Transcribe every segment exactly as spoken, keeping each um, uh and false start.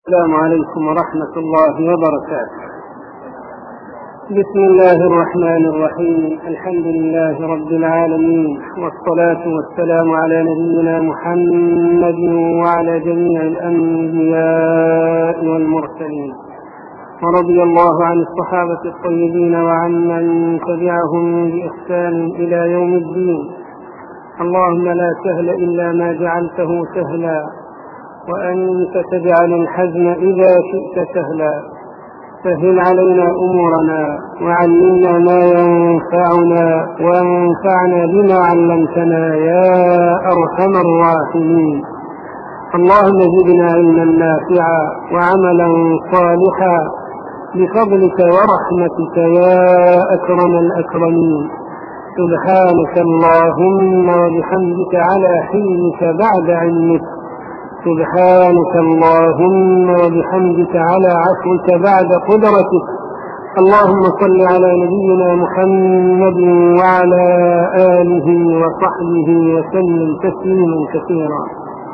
السلام عليكم ورحمة الله وبركاته. بسم الله الرحمن الرحيم. الحمد لله رب العالمين، والصلاة والسلام على نبينا محمد وعلى جميع الأنبياء والمرسلين، ورضي الله عن الصحابة الطيبين وعن من تبعهم بإحسان إلى يوم الدين. اللهم لا سهل إلا ما جعلته سهلا، وأنت تجعل الحزن إذا شئت سهلا. سهل علينا أمورنا، وعلمنا ما ينفعنا، وانفعنا بما علمتنا يا أرحم الراحمين. اللهم زدنا علما نافعا وعملا صالحا بفضلك ورحمتك يا أكرم الأكرمين. سبحانك اللهم وبحمدك على حلمك بعد علمك. سبحانك اللهم وبحمدك على عفوك بعد قدرتك. اللهم صل على نبينا محمد وعلى آله وصحبه وسلم تسليما كثيرا.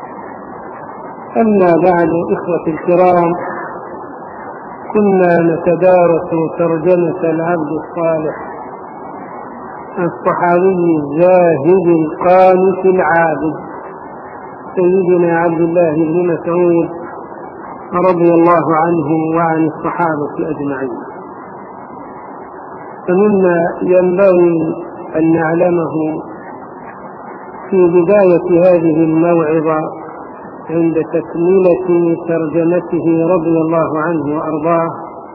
أما بعد، إخوة الكرام، كنا نتدارس ترجمة العبد الصالح الصحابي الزاهد القانت العابد سيدنا عبد الله بن مسعود رضي الله عنه وعن الصحابة أجمعين. فمما ينبغي أن نعلمه في بداية هذه الموعظة عند تكملة ترجمته رضي الله عنه وأرضاه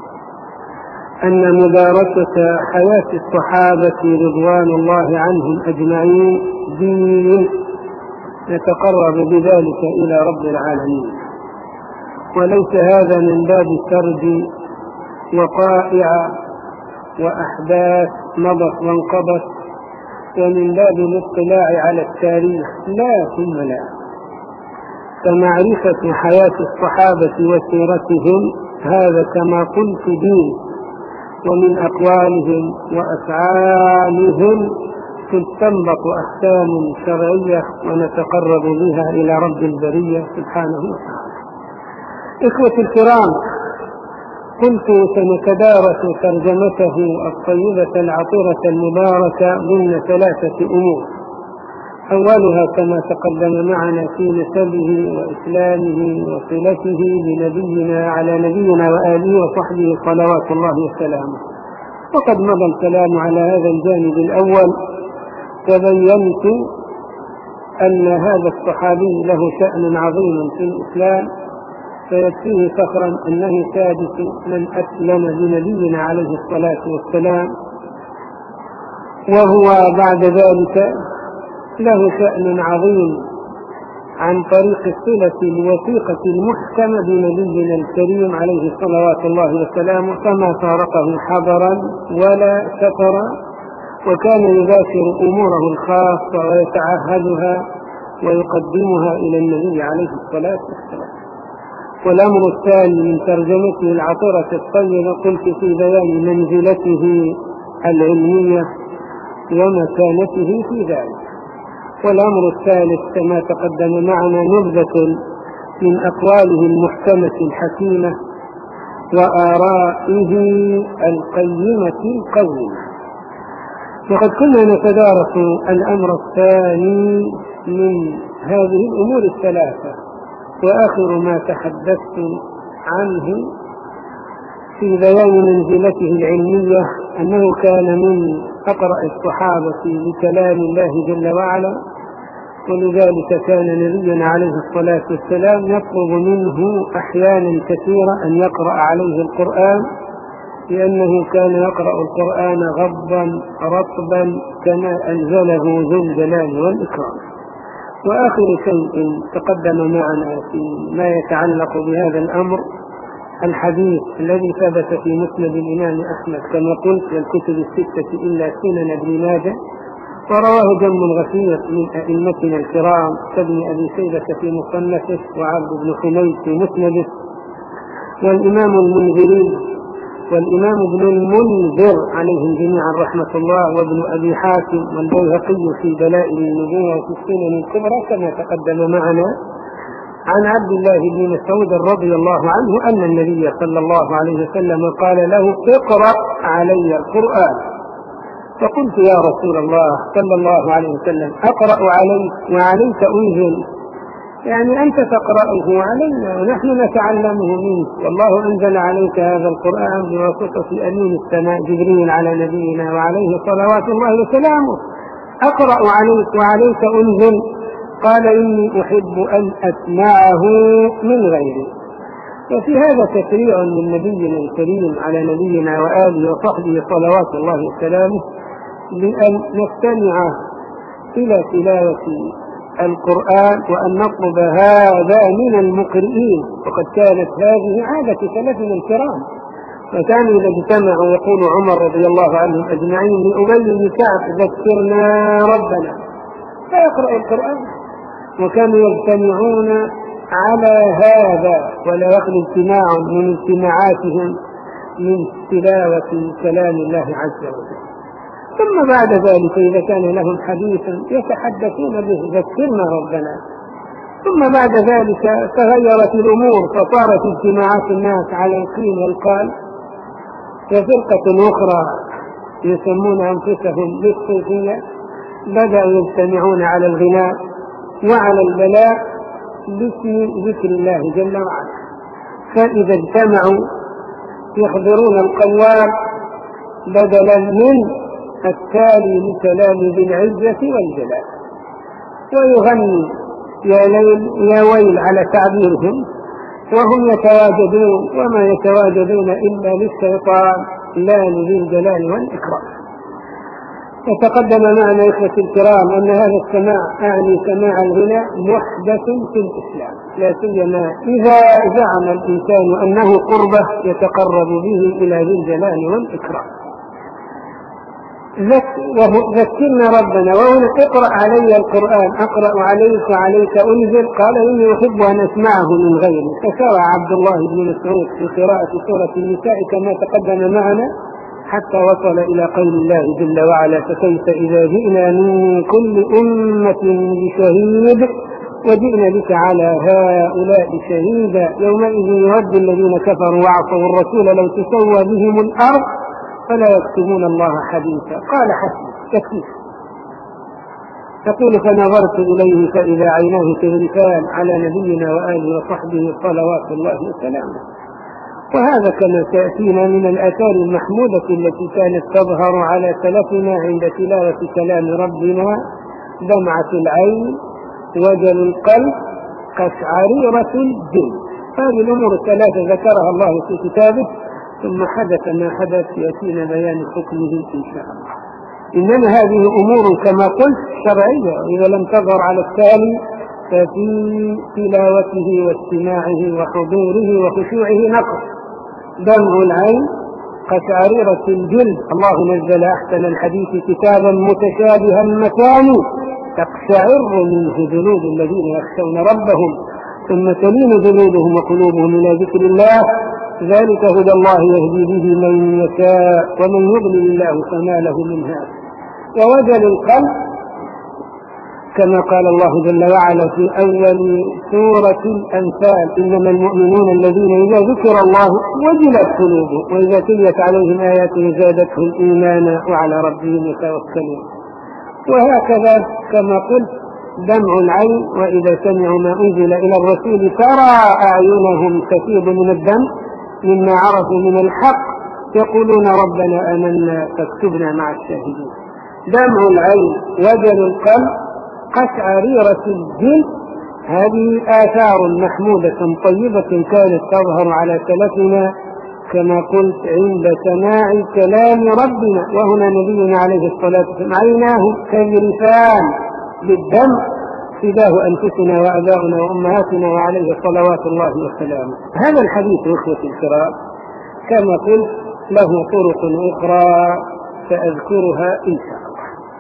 أن مدارسة حياة الصحابة رضوان الله عنهم أجمعين دين نتقرب بذلك إلى رب العالمين، وليس هذا من باب سرد وقائع وأحداث مضت وانقضت ومن باب الاطلاع على التاريخ، لا ثم لا. فمعرفة حياة الصحابة وسيرتهم هذا كما قلت دين، ومن أقوالهم وأفعالهم تستنبط أحكام شرعية ونتقرب بها إلى رب البرية سبحانه وتعالى. إخوة الكرام، كنت سنتدارس ترجمته الطيبة العطرة المباركة ضمن ثلاثة أمور. أولها كما تقدم معنا في نسبه وإسلامه وصلته بنبينا على نبينا وآله وصحبه صلوات الله وسلامه، وقد مضى الكلام على هذا الجانب الأول. تبينت أن هذا الصحابي له شأن عظيم في الإسلام، فيكفيه فخرا أنه سادس من أسلم بنبينا عليه الصلاة والسلام، وهو بعد ذلك له شأن عظيم عن طريق الصلة الوثيقة المحكمة بنبينا الكريم عليه صلوات الله وسلامه، فما فارقه حضرا ولا سفرا، وكان يباشر أموره الخاصة ويتعهدها ويقدمها إلى النبي عليه الصلاة والسلام. والأمر الثاني من ترجمته العطرة الطيبة قلت في بيان منزلته العلمية ومكانته في ذلك. والأمر الثالث كما تقدم معنا نبذة من أقواله المحكمة الحكيمة وآرائه القيمة القويمة. وقد كنا نتدارس الأمر الثاني من هذه الأمور الثلاثة، وآخر ما تحدثت عنه في بيان منزلته العلمية أنه كان من أقرأ الصحابة بكلام الله جل وعلا، ولذلك كان نبينا عليه الصلاة والسلام يطلب منه أحيانا كثيرة أن يقرأ عليه القرآن، لأنه كان يقرأ القرآن غضا رطبا كما أنزله ذو الجلال والإكرام. وآخر شيء تقدم معنا فيما يتعلق بهذا الأمر الحديث الذي ثبت في مسند الإمام أحمد كما قلت والكتب الستة إلا سنن ابن ماجه، ورواه جم غفير من أئمتنا الكرام كابن أبي شيبة في مصنفه، وعبد بن حميد في مسنده، والإمام المنذري والإمام ابن المنذر عليهم جميعا رحمة الله، وابن أبي حاتم والبيهقي في دلائل النبوة وفي السنن الكبرى كما تقدم معنا عن عبد الله بن مسعود رضي الله عنه أن النبي صلى الله عليه وسلم قال له: اقرأ علي القرآن. فقلت: يا رسول الله صلى الله عليه وسلم، أقرأ عليك وعليك أنزل، يعني أنت تقرأه علينا ونحن نتعلمه منك، والله أنزل عليك هذا القرآن بواسطة أمين السماء جبريل على نبينا وعليه صلوات الله وسلامه، أقرأ عليك وعليك أنزل. قال: إني أحب أن أسمعه من غيري. وفي هذا تشريع من نبينا الكريم على نبينا وآله وصحبه صلوات الله وسلامه لأن نستمع إلى تلاوة القرآن وأن نطلب هذا من المقرئين، وقد كانت هذه عادة سلفنا الكرام، وكانوا إذا اجتمعوا يقول عمر رضي الله عنهم أجمعين لأبي بن كعب: ذكرنا ربنا، فيقرأ القرآن. وكانوا يجتمعون على هذا، ولا يخلو اجتماع من اجتماعاتهم من تلاوة كلام الله عز وجل. ثم بعد ذلك إذا كان لهم حديث يتحدثون به: ذكرنا ربنا. ثم بعد ذلك تغيرت الأمور، فصارت اجتماعات الناس على القيل والقال. وفرقة أخرى يسمون أنفسهم بالصوفية بدأوا يجتمعون على الغناء وعلى البلاء باسم ذكر الله جل وعلا، فإذا اجتمعوا يحضرون القوال بدلا من التالي لكلام ذي العزة والجلال، ويغني يا ليل يا ويل على تعبيرهم، وهم يتواجدون وما يتواجدون إلا للشيطان لا لذي الجلال والإكرام. وتقدم معنا إخوة الكرام أن هذا السماع أعني سماع الغناء محدث في الإسلام، لا سيما إذا زعم الإنسان أنه قربة يتقرب به إلى ذي الجلال والإكرام. ذكرنا ربنا، وهنا اقرأ علي القرآن، أقرأ عليك وعليك أنزل. قال: إني أحب أن أسمعه من غيري. فشرع عبد الله بن مسعود في قراءة سورة النساء كما تقدم معنا حتى وصل إلى قول الله جل وعلا: فكيف إذا جئنا من كل أمة بشهيد وجئنا بك على هؤلاء شهيدا يومئذ يود الذين كفروا وعصوا الرسول لو تسوى بهم الأرض فلا يكتمون الله حديثا. قال: حسبي تكفيك. تقول: فنظرت إليه فإذا عيناه تذرفان على نبينا وآله وصحبه صلوات الله وسلامه. وهذا كما سيأتينا من الآثار المحمودة التي كانت تظهر على سلفنا عند تلاوة كلام ربنا: دمعة العين، وجل القلب، قشعريرة الجلد. هذه الأمور الثلاثة ذكرها الله في كتابه، ثم حدث ما حدث يأتينا بيان حكمه إن شاء الله. إنما هذه أمور كما قلت شرعية، وإذا لم تظهر على التالي ففي تلاوته واستماعه وحضوره وخشوعه نقص. دمع العين، قشعريرة الجلد. الله نزل أحسن الحديث كتابا متشابها مثاني تقشعر منه جلود الذين يخشون ربهم ثم تلين جلودهم وقلوبهم إلى ذكر الله، ذلك هدى الله يهدي به من يشاء ومن يضلل الله فما له من هاد. ووجل القلب كما قال الله جل وعلا في أول سورة الأنفال: إنما المؤمنون الذين إذا ذكر الله وجلت قلوبهم وإذا تليت عليهم آياته زادتهم إيمانا وعلى ربهم يتوكلون. وهكذا كما قلت دمع العين، وإذا سمعوا ما أنزل إلى الرسول ترى أعينهم تفيض من الدم مما عرفوا من الحق يقولون ربنا آمنا فاكتبنا مع الشاهدين. دمع العين، وجل القلب، قشعريرة الجلد. هذه آثار محمودة طيبة كانت تظهر على سلفنا كما قلت عند سماع كلام ربنا. وهنا نبينا عليه الصلاة والسلام عيناه كذرفان بالدم فداه أنفسنا وأباؤنا وأمهاتنا وعليه صلوات الله وسلامه. هذا الحديث إخوتي الكرام كما قلت له طرق أخرى سأذكرها إن شاء الله.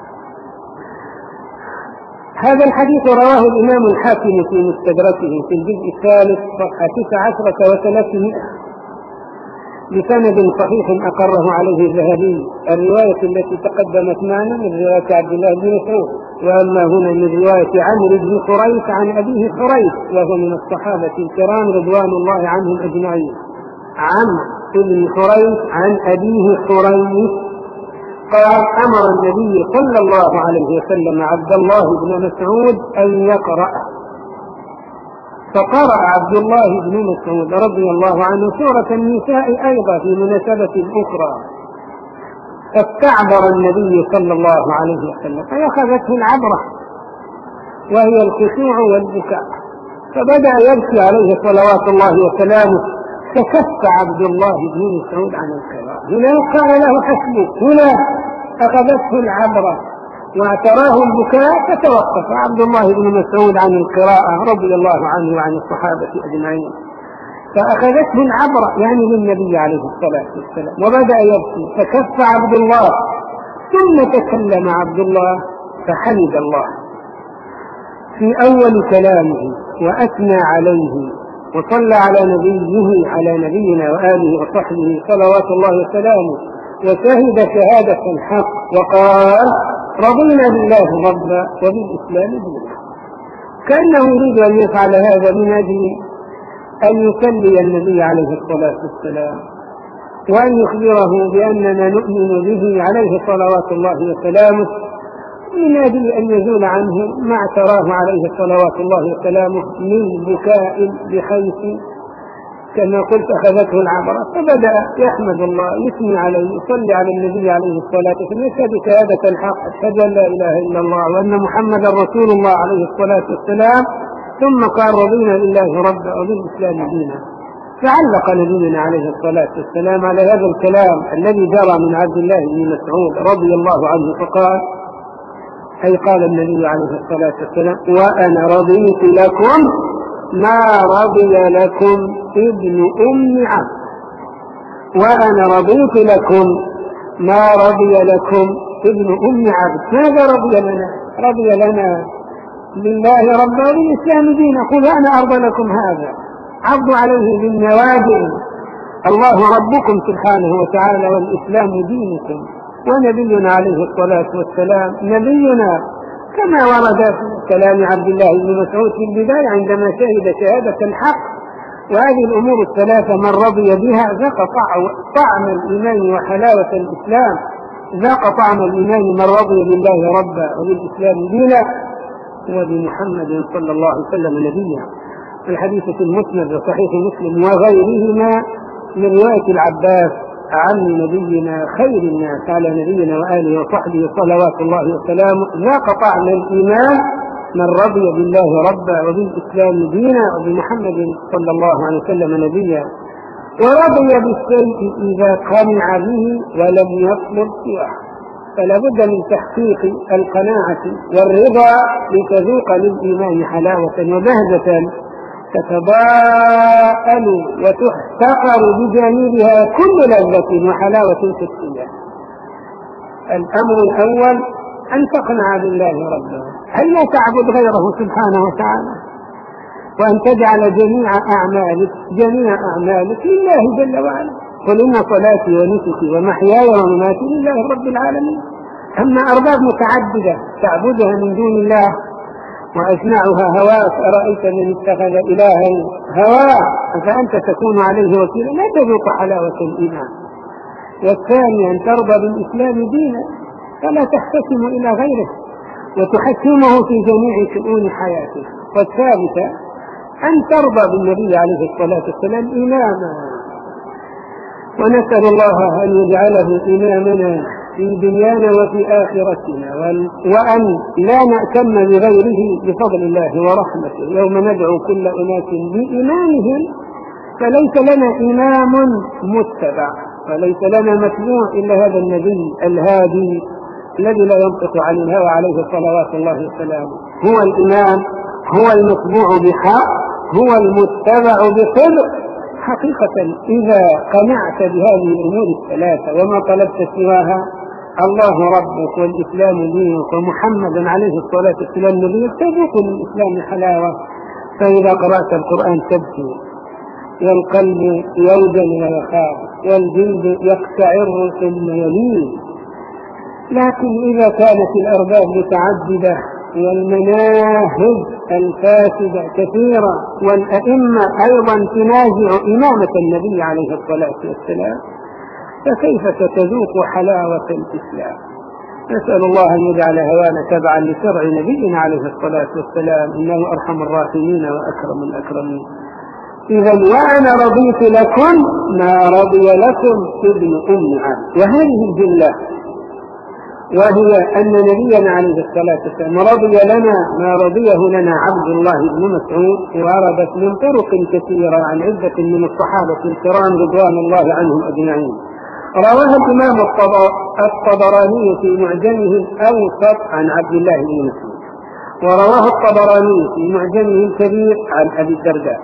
هذا الحديث رواه الإمام الحاكم في مستدركه في الجزء الثالث صفحة تسع عشرة وثلاثمائة بسند صحيح أقره عليه الذهبي، الرواية التي تقدمت معنا من رواية عبد الله بن مسعود وأما هنا من رواية عمرو بن حريث عن أبيه حريث وهو من الصحابة الكرام رضوان الله عنهم أجمعين. عمرو بن حريث عن أبيه حريث قال أمر النبي صلى الله عليه وسلم عبد الله بن مسعود أن يقرأ، فقرأ عبد الله بن مسعود رضي الله عنه سورة النساء أيضا في مناسبة أخرى، فاستعبر النبي صلى الله عليه وسلم فأخذته العبرة وهي الخشوع والبكاء، فبدأ يبكي عليه صلوات الله وسلامه، فكف عبد الله بن مسعود عن القراءة. هنا قال له حسبك، هنا أخذته العبرة واعتراه البكاء فتوقف عبد الله بن مسعود عن القراءة رضي الله عنه وعن الصحابة أجمعين، فأخذته العبرة يعني للنبي عليه الصلاة والسلام وبدأ يبكي، فكف عبد الله ثم تكلم عبد الله فحمد الله في أول كلامه وأثنى عليه وصلى على نبيه على نبينا وآله وصحبه صلوات الله وسلامه، وشهد شهادة الحق وقال رضينا بالله ربا وبالإسلام دينا، كأنه يريد أن يفعل هذا من أجل أن يسلي النبي عليه الصلاة والسلام وأن يخبره بأننا نؤمن به عليه صلوات الله وسلامه، من أجل أن يزول عنه ما اعتراه عليه صلوات الله وسلامه من بكاء، بحيث كما قلت أخذته العبرة فبدأ يحمد الله يثني عليه يصلي على النبي عليه الصلاة والسلام، يشهد شهادة الحق أشهد أن لا إله إلا الله وأن محمدا رسول الله عليه الصلاة والسلام، ثم قال رضينا بالله ربا وبالإسلام دينا. فعلق نبينا عليه الصلاة والسلام على هذا الكلام الذي جرى من عبد الله بن مسعود رضي الله عنه فقال، أي قال النبي عليه الصلاة والسلام وأنا رضيت لكم ما رضي لكم ابن أم عبد، وأنا رضيت لكم ما رضي لكم ابن أم عبد. ماذا رضي لنا؟ رضي لنا بالله ربا وبالإسلام دينا، قل أنا أرضى لكم هذا، عضوا عليه بالنواجذ، الله ربكم سبحانه وتعالى والإسلام دينكم، ونبينا عليه الصلاة والسلام نبينا، كما ورد في كلام عبد الله بن مسعود في البداية عندما شهد شهادة الحق. وهذه الأمور الثلاثة من رضي بها ذاق طعم الإيمان وحلاوة الإسلام، ذاق طعم الإيمان من رضي بالله ربا وبالإسلام دينا وبمحمد صلى الله عليه وسلم نبيا. الحديث في المسند وصحيح مسلم وغيرهما من رواية العباس عن نبينا خير الناس على نبينا وآله وصحبه صلوات الله وسلامه، ذاق طعم الإيمان من رضي بالله ربا وبالإسلام دينا وبمحمد صلى الله عليه وسلم نبيا، ورضي بالشيء إذا قنع به ولم يطلب سواه. فلا بد من تحقيق القناعة والرضا لتذوق للإيمان حلاوة وبهجة تتضاءل وتحتقر بجانبها كل لذة وحلاوة شخصية. الأمر الأول أن تقنع بالله ربا، هل لا تعبد غيره سبحانه وتعالى، وأن تجعل جميع أعمالك جميع أعمالك لله جل وعلا، قل إن صلاتي ونسكي ومحياي ومماتي لله رب العالمين. أما أرباب متعددة تعبدها من دون الله وأجمعها هواك، أرأيت من اتخذ إلها هواه فأنت تكون عليه وكيلا، لا تذوق حلاوة الإيمان. والثاني أن ترضى بالإسلام دينا فلا تحتكم إلى غيره وتحكمه في جميع شؤون حياتك. والثالثة أن ترضى بالنبي عليه الصلاة والسلام إماما، ونسأل الله أن يجعله إمامنا في دنيانا وفي آخرتنا، وأن لا نأتم بغيره بفضل الله ورحمته يوم ندعو كل أناس بإمامهم، فليس لنا إمام متبع وليس لنا متبوع إلا هذا النبي الهادي الذي لا ينطق عن الهوى عليه صلوات الله وسلامه. هو الإمام، هو المتبوع بحق، هو المتبع بصدق. حقيقة إذا قنعت بهذه الأمور الثلاثة وما طلبت سواها، الله ربك والإسلام دينك ومحمد عليه الصلاة والسلام نبيك، تذوق للإسلام حلاوة. فإذا قرأت القرآن تبكي، والقلب يوجل ويخاف، والجلد يقشعر ثم يلين، لكن إذا كانت الأرباب متعددة والمناهج الفاسدة كثيرة والأئمة أيضا تنازع إمامة النبي عليه الصلاة والسلام، فكيف ستذوق حلاوة الإسلام؟ نسأل الله أن يجعل هوانا تبعا لشرع نبينا عليه الصلاة والسلام، إنه أرحم الراحمين وأكرم الأكرمين. إذا وأنا رضيت لكم ما رضي لكم ابن أم عبد. وهذه الجملة وهي أن نبينا عليه الصلاة والسلام رضي لنا ما رضيه لنا عبد الله بن مسعود، وردت من طرق كثيرة عن عدة من الصحابة الكرام رضوان الله عنهم أجمعين. رواها الإمام الطبراني في معجمه الأوسط عن عبد الله بن مسعود، ورواه الطبراني في معجمه الكبير عن أبي الدرداء،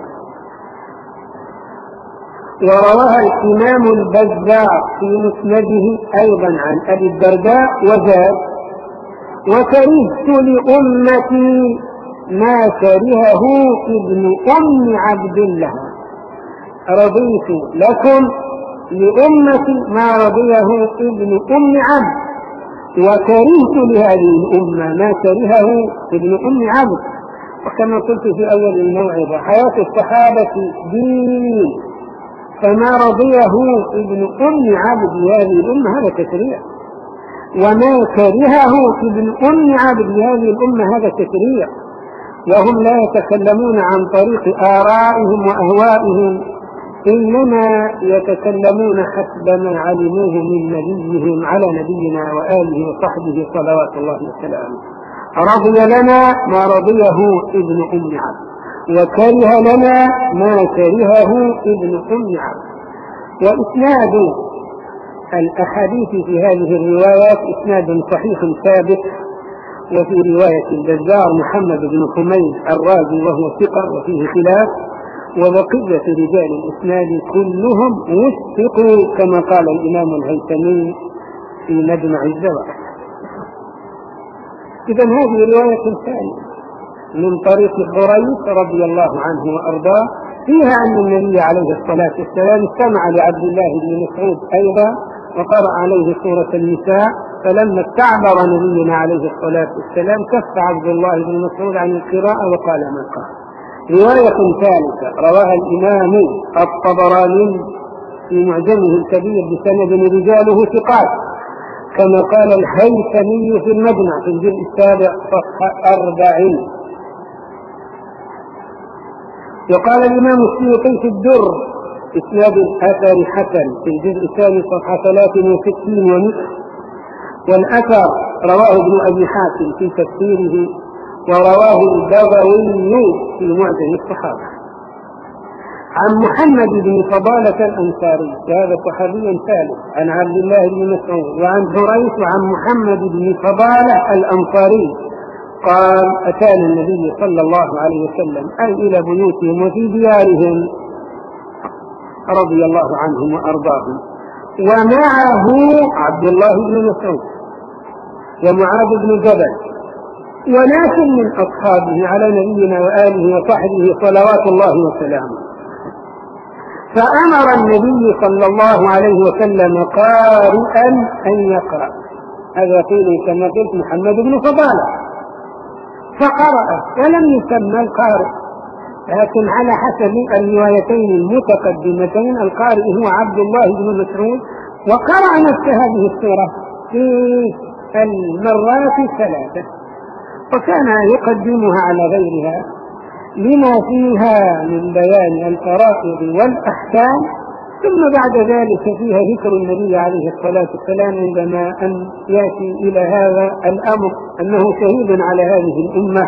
ورواها الإمام البزار في مسنده أيضا عن أبي الدرداء وزاد: وكرهت لأمتي ما كرهه ابن أم عبد الله. رضيت لكم لأمتي ما رضيه ابن أم عبد، وكرهت لهذه الأمة ما كرهه ابن أم عبد. وكما قلت في أول الموعظة حياة الصحابة دين، فما رضيه ابن أم عبد لهذه الأمة هذا تشريع، وما كرهه ابن أم عبد لهذه الأمة هذا تشريع. وهم لا يتكلمون عن طريق آرائهم وأهوائهم، إنما يتكلمون حسب ما علموه من نبيهم على نبينا وآله وصحبه صلوات الله وسلامه. رضي لنا ما رضيه ابن أم عبد، وكره لنا ما كرهه ابن أم عبد. وإسناد الأحاديث في هذه الروايات إسناد صحيح ثابت. وفي رواية البزار محمد بن حميد الرازي وهو ثقة وفيه خلاف، وبقية رجال الإسناد كلهم وثقوا كما قال الإمام الهيثمي في مجمع الزوائد. إذن هذه رواية ثانية من طريق حريث رضي الله عنه وأرضاه، فيها أن النبي عليه الصلاة والسلام استمع لعبد الله بن مسعود أيضا وقرأ عليه سورة النساء، فلما استعبر نبينا عليه الصلاة والسلام كف عبد الله بن مسعود عن القراءة وقال ما قال. رواية ثالثة رواها الإمام الطبراني في معجمه الكبير بسند رجاله ثقات، كما قال الهيثمي في المجمع في الجزء السابع صفحة أربعين. وقال الإمام السيوطي في الدر إسناد الأثر حسن في الجزء الثاني صفحة ثلاث وستين ومئة. والأثر رواه ابن أبي حاتم في تفسيره، ورواه البغوي في معجم الصحابة عن محمد بن فضالة الأنصاري، هذا صحابي ثالث عن عبد الله بن مسعود، وعن حريث وعن محمد بن فضالة الأنصاري قال: أتانا النبي صلى الله عليه وسلم أي إلى بيوتهم وفي ديارهم رضي الله عنهم وأرضاهم، ومعه عبد الله بن مسعود ومعاذ بن جبل وناس من أصحابه على نبينا وآله وصحبه صلوات الله وسلامه. فأمر النبي صلى الله عليه وسلم قارئا أن يقرأ، هذا قيل كما قلت محمد بن فضالة، فقرأ ولم يسمى القارئ، لكن على حسب الروايتين المتقدمتين القارئ هو عبد الله بن مسعود، وقرأ نفس هذه السورة في المرات الثلاثة، وكان يقدمها على غيرها لما فيها من بيان الفرائض والأحكام، ثم بعد ذلك فيها ذكر النبي عليه الصلاة والسلام عندما أن يأتي إلى هذا الأمر أنه شهيد على هذه الأمة.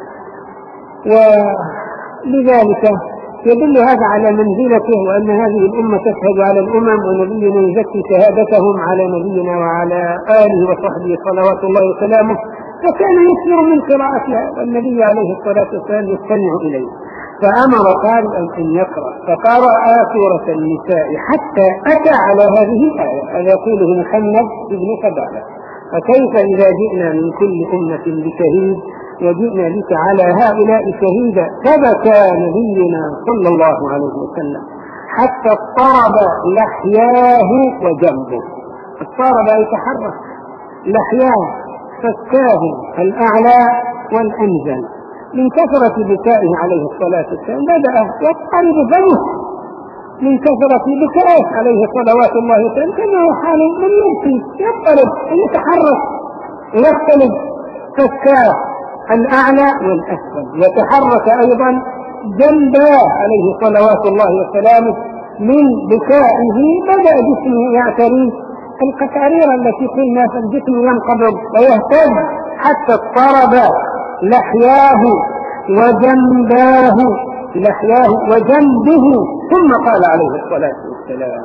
ولذلك يدل هذا على منزلته، وأن هذه الأمة تشهد على الأمم، ونبينا يزكي شهادتهم على نبينا وعلى آله وصحبه صلوات الله وسلامه، فكان يكثر من قراءتها، والنبي عليه الصلاة والسلام يستمع إليه. فأمر قارئا أن يقرأ، فقرأ سورة النساء حتى أتى على هذه الآية، هذا يقوله محمد بن فضالة: فكيف إذا جئنا من كل أمة بشهيد وجئنا بك على هؤلاء شهيدا. فبكى نبينا صلى الله عليه وسلم حتى اضطرب لحياه وجنبه، اضطرب يتحرك لحياه فكاه الأعلى والأنزل. من كثرة بكائه عليه الصلاة والسلام بدأ يضطرب فمه من كثرة بكائه عليه صلوات الله وسلامه، كما هو حال من يبكي يضطرب يتحرك ويختلف فكاه الأعلى والأسفل، يتحرك أيضا جنباه عليه صلوات الله وسلامه من بكائه. بدأ جسمه يعتري القشعريرة التي قلنا فالجسم ينقبض ويهتز حتى اضطرب لحياه وجنباه لحياه وجنبه. ثم قال عليه الصلاة والسلام: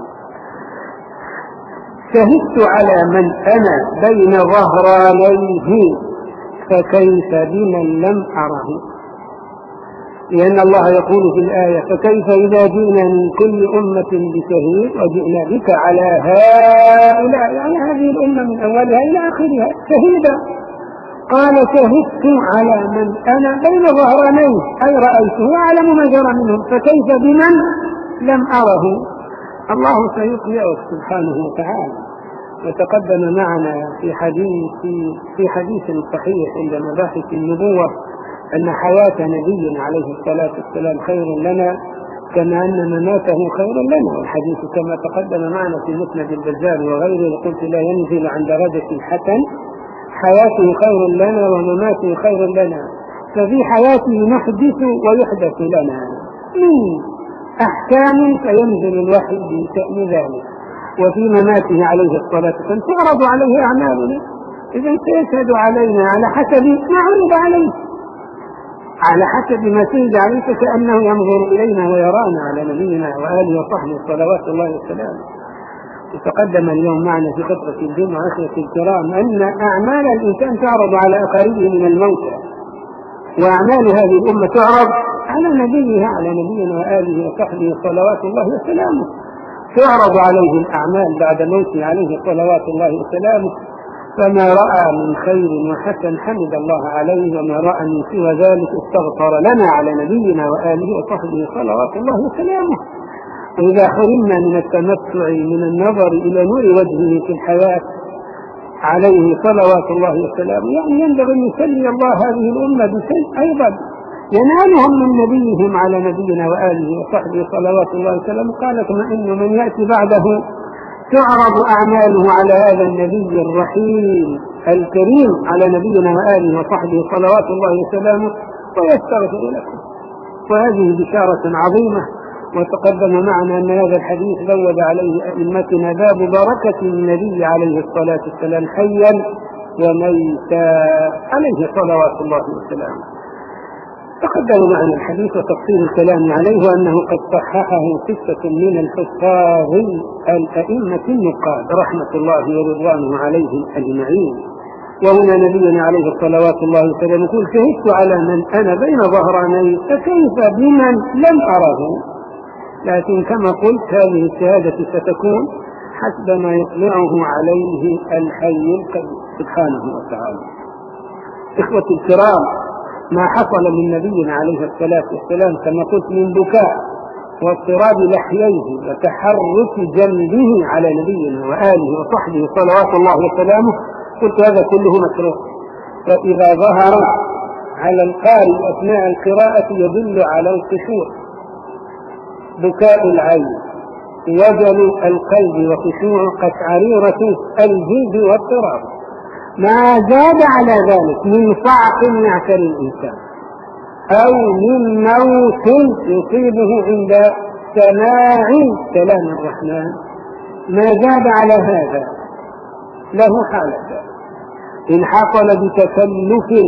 شهدت على من أنا بين ظهرانيه فكيف بمن لم أره. لأن الله يقول في الآية: فكيف إذا جئنا من كل أمة بشهيد وجئنا بك على هؤلاء، يعني هذه الأمة من أولها إلى آخرها شهيدا. قال: شهدت على من أنا بين ظهرانيه، أي رأيته وأعلم ما جرى منهم، فكيف بمن لم أره. الله سيقيأه سبحانه وتعالى. وتقدم معنا في حديث في حديث صحيح عند مباحث النبوة أن حياة نبينا عليه الصلاة والسلام خير لنا كما أن مماته خير لنا. والحديث كما تقدم معنا في مسند البزار وغيره، قلت لا ينزل عن درجة الحسن، حياته خير لنا ومماته خير لنا. ففي حياته نحدث ويحدث لنا من أحكام فينزل الوحي بشأن ذلك، وفي مماته عليه الصلاة والسلام تعرض عليه أعمالنا، إذن سيشهد علينا على حسب ما عرض عليه، على حسب ما سيد عليك، كأنه ينظر إلينا ويرانا على نبينا وآله وصحبه صلوات الله وسلامه. وتقدم اليوم معنا في خطبة الجمعة أخوة الكرام أن أعمال الإنسان تعرض على أقاربه من الموتى، وأعمال هذه الأمة تعرض على نبيها على نبينا وآله وصحبه صلوات الله وسلامه. تعرض عليه الأعمال بعد موته عليه صلوات الله وسلامه، فما رأى من خير وحسن حمد الله عليه، وما رأى من سوى ذلك استغفر لنا على نبينا وآله وصحبه صلوات الله وسلامه. وإذا حرمنا من التمتع من النظر إلى نور وجهه في الحياة عليه صلوات الله وسلامه، يعني ينبغي أن يسلي الله هذه الأمة بشيء أيضا ينالهم من نبيهم على نبينا وآله وصحبه صلوات الله وسلامه. قال: اطمئن من يأتي بعده تعرض أعماله على هذا النبي الرحيم الكريم على نبينا وآله وصحبه صلوات الله وسلامه ويستغفر لكم. وهذه بشارة عظيمة. وتقدم معنا أن هذا الحديث زود عليه أئمتنا باب بركة النبي عليه الصلاة والسلام حيا وميتا عليه صلوات الله وسلامه. تقدم معنا الحديث وتفصيل الكلام عليه، وأنه قد صححه ستة من الحفاظ الأئمة النقاد رحمة الله ورضوانه عليهم أجمعين. وهنا نبينا عليه الصلوات الله وسلامه يقول: شهدت على من أنا بين ظهراني فكيف بمن لم أره. لكن كما قلت هذه الشهادة ستكون حسب ما يطلعه عليه الحي القيوم سبحانه وتعالى. إخوة الكرام، ما حصل من نبينا عليه الصلاة والسلام كما قلت من بكاء واضطراب لحييه وتحرك جنبه على نبينا وآله وصحبه صلوات الله وسلامه، قلت هذا كله مكروه. فإذا ظهر على القارئ أثناء القراءة يدل على الخشوع، بكاء العين، وجل القلب، وخشوع قشعريرة الجلد واضطراب. ما زاد على ذلك من صعق يعتري الإنسان أو من موت يصيبه عند سماع كلام الرحمن، ما زاد على هذا له حالة. إن حصل بتكلف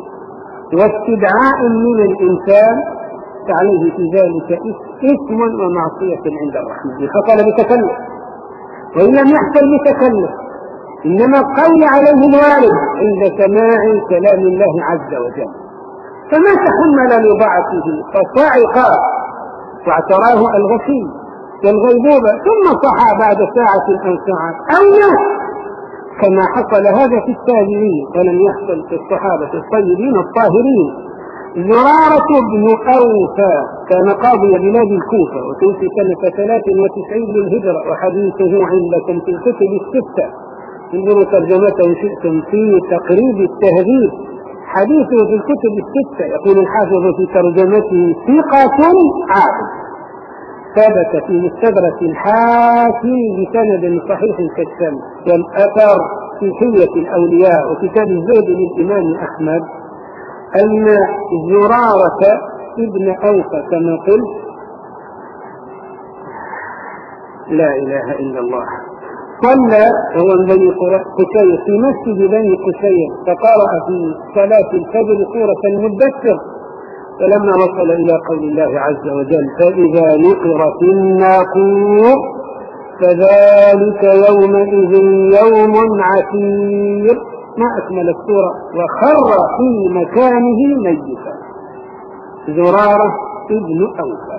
واستدعاء من الإنسان فعليه في ذلك إثم ومعصية عند الرحمن. حصل بتكلف، وإن لم يحصل بتكلف إنما قوي عليه الوارد عند سماع كلام الله عز وجل، فما تحمل لضعفه فصعق واعتراه الغشي والغيبوبة ثم صحى بعد ساعة أو ساعات أو مات، كما حصل هذا في التابعين ولم يحصل في الصحابة الطيبين الطاهرين. زرارة بن أوفى كان قاضي بلاد الكوفة وتوفي سنة ثلاث وتسعين للهجرة، وحديثه عندكم في الكتب الستة انظروا ترجمته إن شئتم في تقريب التهذيب، حديثه في الكتب الستة. يقول الحافظ في ترجمته ثقة عابد، ثبت في مستدرك الحاكم بسند صحيح كالشمس، والأثر في حلية الأولياء وكتاب الزهد للإمام أحمد أن زرارة ابن أوفى كما قلت لا إله إلا الله صلى هو من بني قشير في مسجد بني قشير، فقرأ في صلاة الفجر سورة المدثر، فلما وصل إلى قول الله عز وجل فإذا نقر في الناقور فذلك يومئذ يوم عسير ما أكمل السورة وخر في مكانه ميتا. زرارة ابن أوفى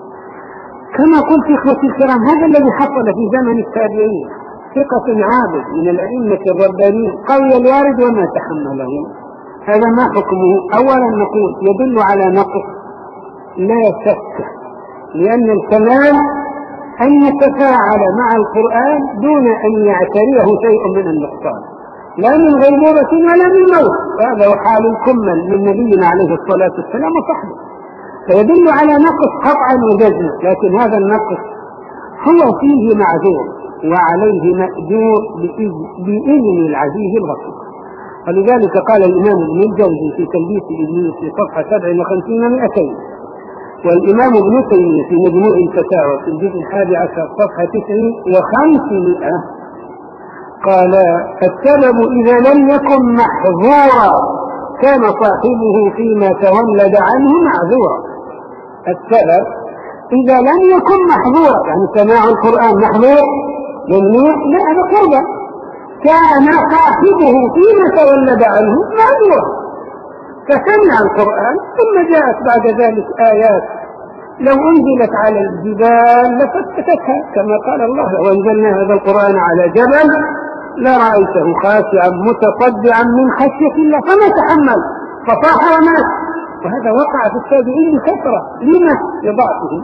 كما قلت إخوتي الكرام، هذا الذي حصل في زمن التابعين، ثقة عابد من الأئمة الربانيين قوي الوارد وما تحمله. هذا ما حكمه؟ أولا نقول يدل على نقص لا شك، لأن الكمال أن يتفاعل مع القرآن دون أن يعتريه شيء من النقصان، لا من غيبوبة ولا من موت، وهذا وحال الكمل من نبينا عليه الصلاة والسلام وصحبه، فيدل على نقص قطعا وجزما، لكن هذا النقص هو فيه معذور وعليه مأجور بإذن العزيز الغفور. ولذلك قال الإمام ابن الجوزي في تلبيس إبليس في صفحة سبع وخمسين مئتين، والإمام ابن تيمية في مجموع الفتاوى في الجزء الحادي عشر صفحة تسع وخمسمائة قال السبب إذا لم يكن محظورا كان صاحبه فيما تولد عنه معذورا. السبب إذا لم يكن محظورا، يعني سماع القرآن محظور ممنوع، لا هذا قربة، كان صاحبه فيما تولد عنه معذورا، فسمع القرآن ثم جاءت بعد ذلك آيات لو أنزلت على الجبال لفتتها كما قال الله وأنزلنا هذا القرآن على جبل لرأيته خاشعا متصدعا من خشية الله فما تحمل فصاح ومات. وهذا وقع في التابعين بكثرة، لما؟ لضعفهم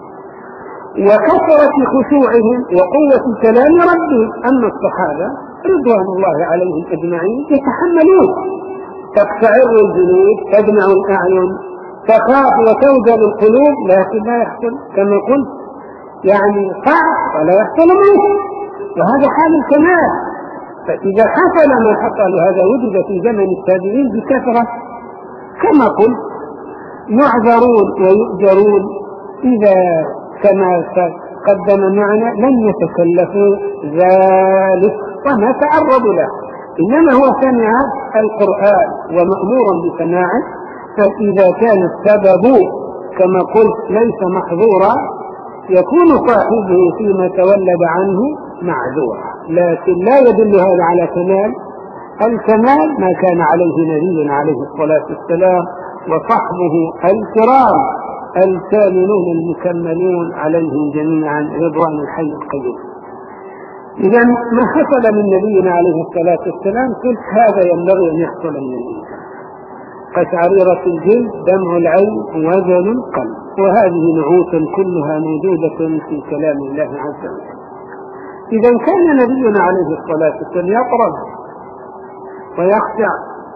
وكثرة خشوعهم وقوة كلام ربهم. أما الصحابة رضوان الله عليهم أجمعين يتحملون، تقشعر الجلود تدمع الأعين تخاف وتوجل القلوب، لكن لا يحصل كما قلت يعني صعب ولا يحصل منه، وهذا حال الكمال. فإذا حصل ما حصل هذا وجد في زمن التابعين بكثرة كما قلت يعذرون ويؤجرون إذا كما قدم معنا لن يتكلفوا ذلك وما تعرضوا له، إنما هو سمع القرآن ومأمورا بسماعه، فإذا كان السبب كما قلت ليس محظورا يكون صاحبه فيما تولد عنه معذورا، لكن لا يدل هذا على كمال. الكمال ما كان عليه نبينا عليه الصلاة والسلام وصحبه الكرام الكاملون المكملون عليهم جميعا رضوان الحي القيوم. إذا ما حصل من نبينا عليه الصلاة والسلام قلت هذا ينبغي أن يحصل من الإنسان، قشعريرة الجلد دمع العين وجل القلب، وهذه نعوت كلها موجودة في كلام الله عز وجل. إذا كان نبينا عليه الصلاة والسلام يقرب ويخشع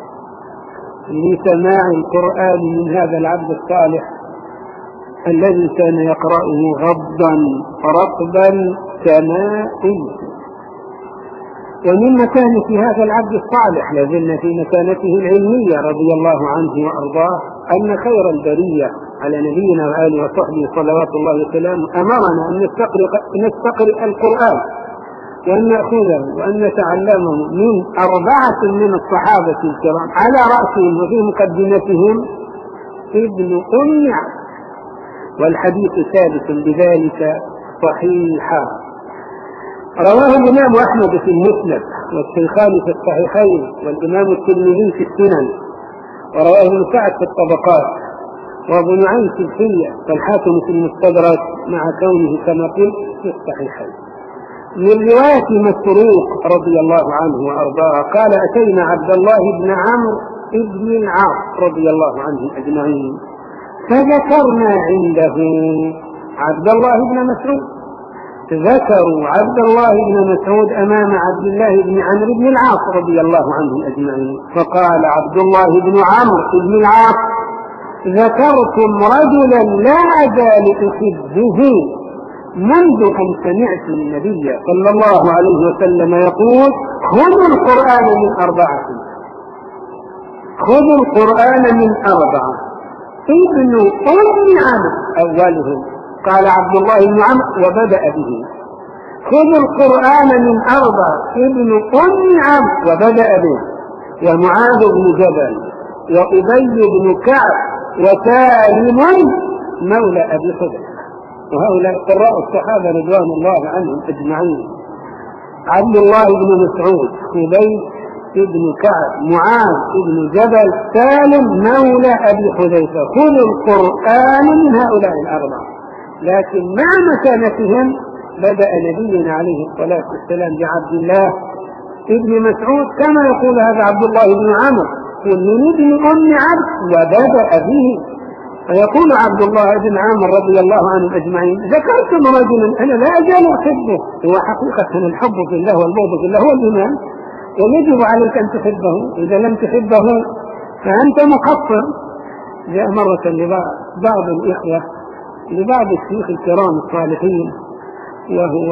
لسماع القرآن من هذا العبد الصالح الذي كان يقرأه غضا رطبا كماء، ومن مكانة هذا العبد الصالح لازلنا في مكانته العلمية رضي الله عنه وأرضاه أن خير البرية على نبينا وآله وصحبه صلوات الله وسلامه أمرنا أن نستقرئ, نستقرئ القرآن وأن نأخذه وأن نتعلمه من أربعة من الصحابة الكرام على رأسهم وفي مقدمتهم ابن أم عبد، والحديث ثابت بذلك صحيحا. رواه الإمام أحمد في المسند والشيخان في الصحيحين والإمام الترمذي في السنن، ورواه ابن سعد في الطبقات وابو نعيم في الحلية والحاكم في المستدرك مع كونه كما قلت في الصحيحين. من رواية مسروق رضي الله عنه وأرضاه قال أتينا عبد الله بن عمرو بن العاص رضي الله عنه أجمعين فذكرنا عنده عبد الله بن مسعود ذكروا عبد الله بن مسعود أمام عبد الله بن عمرو بن العاص رضي الله عنهم أجمعين، فقال عبد الله بن عمرو بن العاص: ذكرتم رجلا لا أزال أحبه منذ أن سمعت النبي صلى الله عليه وسلم يقول: خذوا القرآن من أربعة، خذوا القرآن من أربعة. ابن أم عمرو أولهم، قال عبد الله بن عمرو وبدأ به: خذوا القرآن من أربعة، ابن أم عمرو وبدأ به، ومعاذ بن جبل، وأبي بن كعب، وسالم مولى أبي حذيفة. وهؤلاء قراء الصحابة رضوان الله عنهم أجمعين: عبد الله بن مسعود، أبي بن كعب، معاذ بن جبل، سالم مولى أبي حذيفة. خذوا القرآن من هؤلاء الأربعة. لكن مع مكانتهم بدأ نبينا عليه الصلاة والسلام بعبد الله ابن مسعود، كما يقول هذا عبد الله بن عمرو: من ابن أم عبد، وبدأ به. فيقول عبد الله بن عمرو رضي الله عنه أجمعين: ذكرتم رجلا أنا لا أزال أحبه. هو حقيقة الحب في الله والبغض في الله هو الإيمان، ويجب عليك أن تحبه. إذا لم تحبه فأنت مقصر. جاء مرة لبعض الإخوة لبعض الشيوخ الكرام الصالحين، وهو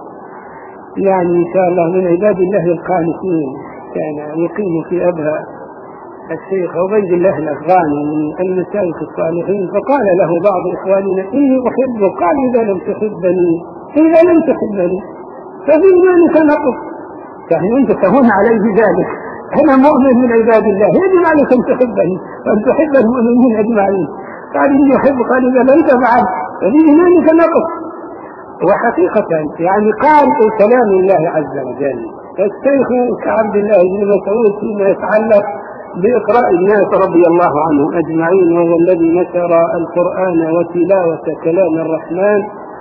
يعني إن شاء الله من عباد الله القانتين، كان يقيم في أبها الشيخ عبيد الله الأفغاني من المشايخ الصالحين، فقال له بعض إخواننا: إني أحبك. قال: إذا لم تحبني إذا لم تحبني ففي إيمانك نقص. يعني أنت تهون عليه ذلك، أنا مؤمن من عباد الله، يجب عليك أن تحبني وأن تحب المؤمنين أجمعين. قال: إني أحبك. قال: إذا لم تفعل ففي إيمانك نقص. وحقيقة يعني قال كلام الله عز وجل. فالشيخ كعبد الله بن مسعود فيما يتعلق بإقراء الناس رضي الله عنهم أجمعين، وهو الذي نشر القرآن وتلاوة كلام الرحمن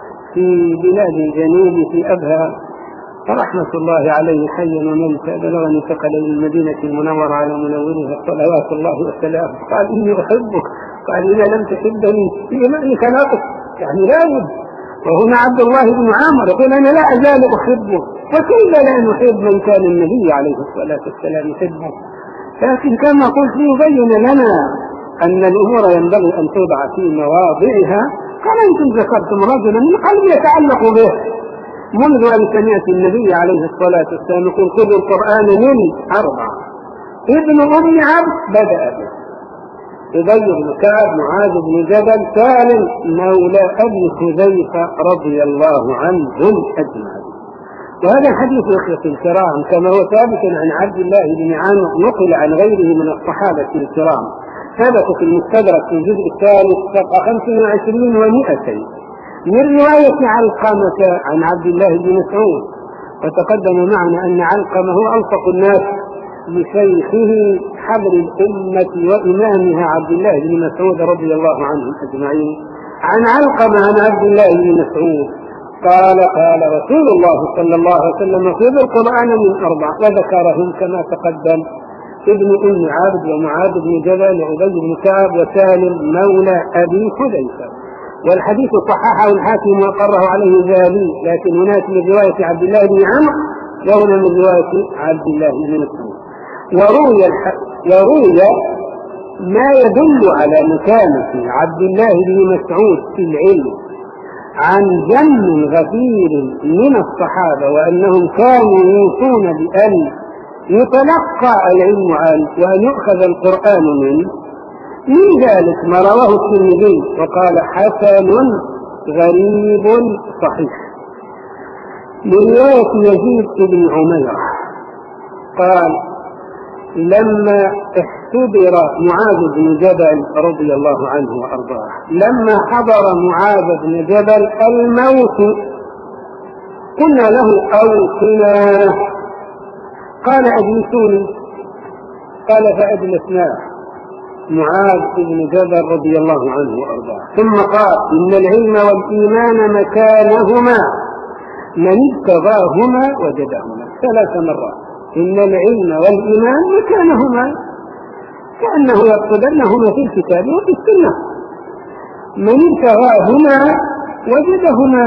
في بلاد الجنوب في أبها، رحمة الله عليه حيا وميتا، بلغني انتقل إلى المدينة المنورة على منورها صلوات الله وسلامه. قال: إني أحبك. قال: إذا لم تحبني في إيمانك ناقص. يعني لا بد. وهنا عبد الله بن عمرو يقول: أنا لا أزال أحبه. وكيف لا نحب من كان النبي عليه الصلاة والسلام يحبه؟ لكن كما قلت يبين لنا أن الأمور ينبغي أن توضع في مواضعها. قال: أنتم ذكرتم رجلا من قلب يتعلق به منذ أن سمعت النبي عليه الصلاة والسلام يقول: خذوا القرآن من أربعة، ابن أم عبد بدأ به، أبي بن كعب، معاذ بن جبل، سالم مولى أبي حذيفة رضي الله عنهم أجمعين. وهذا الحديث إخوة الكرام كما هو ثابت عن عبد الله بن عمرو نقل عن غيره من الصحابة الكرام، ثبت في المستدرك في الجزء الثالث صفحة خمس وعشرين ومئتين من رواية علقمة عن عبد الله بن مسعود. وتقدم معنا أن علقمة هو ألصق الناس لشيخه حبر الأمة وإمامها عبد الله بن مسعود رضي الله عنه أجمعين. عن علقمة عن عبد الله بن مسعود قال: قال رسول الله صلى الله عليه وسلم: خذ القرآن من أربع، وذكرهم كما تقدم: ابن أم عبد، ومعاذ بن جبل، وأبي بن كعب، وسالم مولى أبي حذيفة. والحديث صححه الحاكم وقره عليه الذهبي، لكن هناك من رواية عبد الله بن عمرو وهنا من رواية عبد الله بن مسعود. وروي, وروي ما يدل على مكانة عبد الله بن مسعود في العلم عن جم غفير من الصحابة، وأنهم كانوا يوصون بأن يتلقى العلم عنه وأن يؤخذ القرآن منه. من ذلك ما رواه الترمذي وقال: حسن غريب صحيح، من رواية يزيد بن عمير قال: لما احتضر معاذ بن جبل رضي الله عنه وأرضاه، لما حضر معاذ بن جبل الموت قلنا له: أوصنا. قال: أجلسوني. قال: فأجلسناه معاذ بن جبل رضي الله عنه وأرضاه، ثم قال: إن العلم والإيمان مكانهما، من ابتغاهما وجدهما. ثلاث مرات: إن العلم والإيمان مكانهما، كأنه يقصد أنهما في الكتاب وفي السنة. من ابتغاهما وجدهما،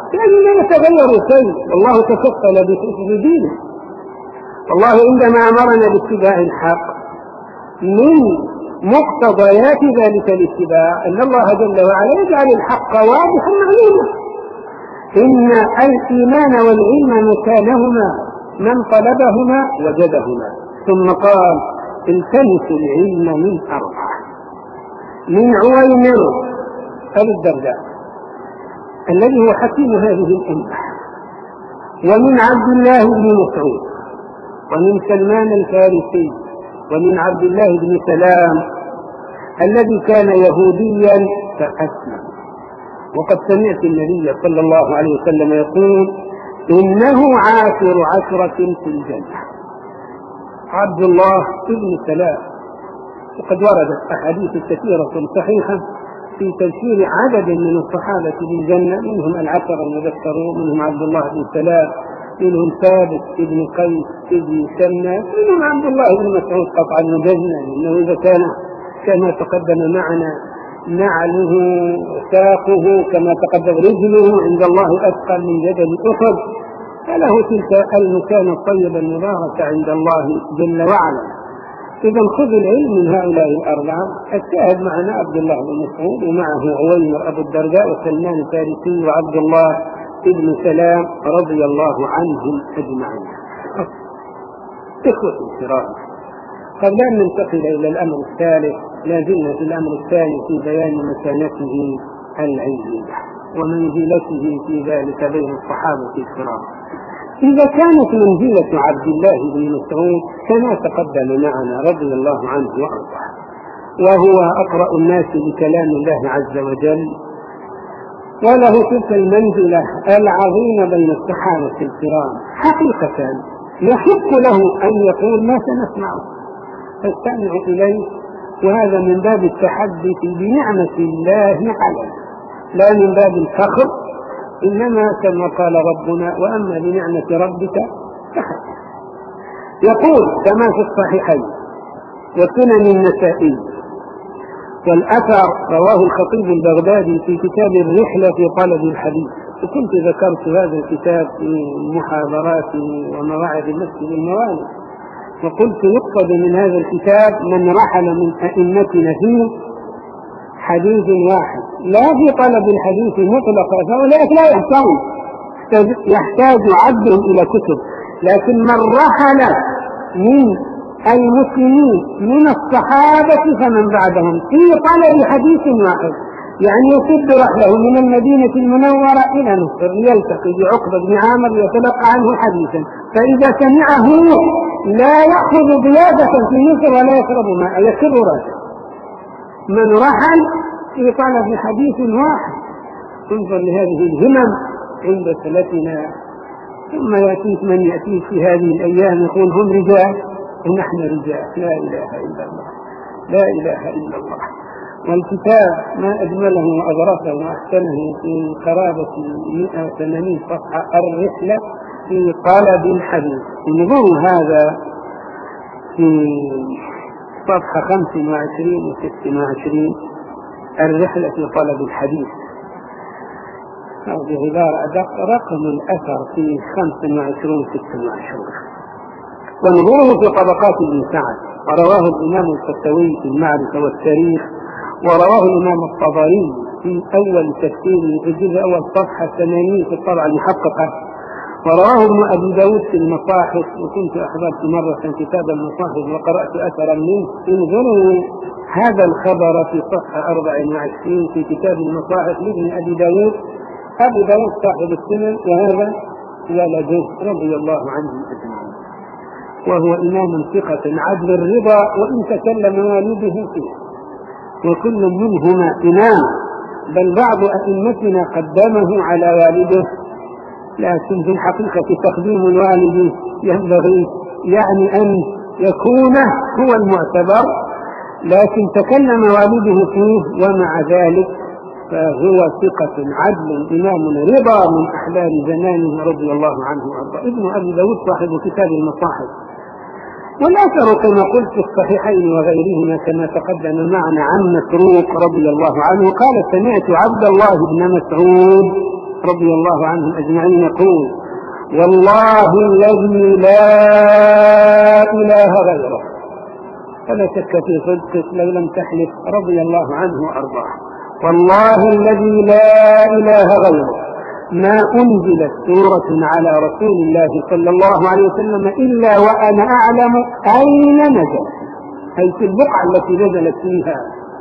يعني لا يتغير شيء، والله تكفل بدينه. والله عندما أمرنا باتباع الحق من مقتضيات ذلك الاتباع أن الله جل وعلا يجعل الحق واضحا معلوما. إن الإيمان والعلم مكانهما، من طلبهما وجدهما. ثم قال التمسوا العلم من أربعة: من عويمر أبي الدرداء الذي هو حكيم هذه الأمة، ومن عبد الله بن مسعود، ومن سلمان الفارسي، ومن عبد الله بن سلام الذي كان يهوديا فأسلم. وقد سمعت النبي صلى الله عليه وسلم يقول إنه عاشر عشرة في الجنة. عبد الله بن سلام، وقد وردت أحاديث كثيرة صحيحة في تبشير عدد من الصحابة بالجنة، منهم العشرة المبشرون، منهم عبد الله بن سلام، منهم ثابت بن قيس بن سنة، منهم عبد الله بن مسعود قطعا وجزما، لأنه إذا كان كما تقدم معنا نعله ساقه كما تقدم رجله عند الله أثقل من جبل أحد، فله تلك المكان الطيب المبارك عند الله جل وعلا. إذا خذ العلم من هؤلاء الأربعة. الشاهد معنا عبد الله بن مسعود، ومعه عويمر أبو الدرداء، وسلمان الفارسي، وعبد الله بن سلام رضي الله عنهم أجمعين. إخوة الكرام، قبل أن ننتقل إلى الأمر الثالث، لا زلنا في الأمر الثاني في بيان مكانته العلمية ومنزلته في ذلك بين الصحابة الكرام. إذا كانت منزلة عبد الله بن مسعود كما تقدم معنا رضي الله عنه وأرضاه، وهو أقرأ الناس بكلام الله عز وجل، وله تلك المنزلة العظيمة بين الصحابة الكرام، حقيقة يحق له أن يقول ما سنسمعه فاستمعوا إليه، وهذا من باب التحدث بنعمة الله عليه، لا من باب الفخر، إنما كما قال ربنا وأما بنعمة ربك فحدث. يقول كما في الصحيحين وسنن النسائي، والأثر رواه الخطيب البغدادي في كتاب الرحلة في طلب الحديث، وكنت ذكرت هذا الكتاب في محاضراتي ومواعظ المسجد الموالد، وقلت يقصد من هذا الكتاب من رحل من أئمتنا فيه حديث واحد، لا في طلب الحديث مطلقا، فأولئك لا يحتاج يحتاج عبدهم إلى كتب، لكن من رحل من المسلمين من الصحابة فمن بعدهم في طلب حديث واحد، يعني يسد رحله من المدينة المنورة إلى مصر يلتقي بعقبة بن عامر يتلقى عنه حديثا، فإذا سمعه لا يأخذ ضيافة في مصر ولا يشرب ماء، يسر راسه. من رحل في طلب حديث واحد. انظر لهذه الهمم عند سلفنا. ثم يأتيك من يأتيك في هذه الأيام يقول هم رجال ونحن رجال. لا إله إلا الله، لا إله إلا الله. والكتاب ما أجمله وأظرفه وأحسنه في قرابة مئة وثمانين صفحة، الرحلة في طلب الحديث. انظروا هذا في صفحة خمس وعشرين وست وعشرين، الرحلة في طلب الحديث. هذه عبارة أدق رقم الأثر في خمس وعشرين وست وعشرين. ونظره في طبقات ابن سعد، ورواه الإمام الفتوي في المعرفة والتاريخ، ورواه الإمام الطبري في أول تفسير في الجزء أول صفحة ثمانين في الطبعة المحققة، ورواه ابن أبي داود في المصاحف، وكنت أحضرت مرة كتاب المصاحف وقرأت أثرا منه. انظروا هذا الخبر في صفحة أربع وعشرين في كتاب المصاحف لابن أبي داود، أبي داود صاحب السنن، وهذا ولده رضي الله عنه أجمعين، وهو إمام ثقة عدل الرضا وإن تكلم والده فيه، وكل منهما إمام، بل بعض أئمتنا قدمه على والده، لكن في الحقيقة تقديم الوالد ينبغي يعني أن يكون هو المعتبر، لكن تكلم والده فيه، ومع ذلك فهو ثقة عدل إمام رضا من أحلام زمانه رضي الله عنه وارضاه. ابن أبي داود صاحب كتاب المصاحف. والأثر كما قلت في الصحيحين وغيرهما كما تقدم معنا عن مسروق رضي الله عنه قال سمعت عبد الله بن مسعود رضي الله عنهم أجمعين يقول: والله الذي لا إله غيره، فلا شك في صدقك لو لم تحلف رضي الله عنه وأرضاه. والله الذي لا إله غيره ما أنزلت سورة على رسول الله صلى الله عليه وسلم إلا وأنا أعلم أين نزل، أي في البقعة التي نزلت فيها،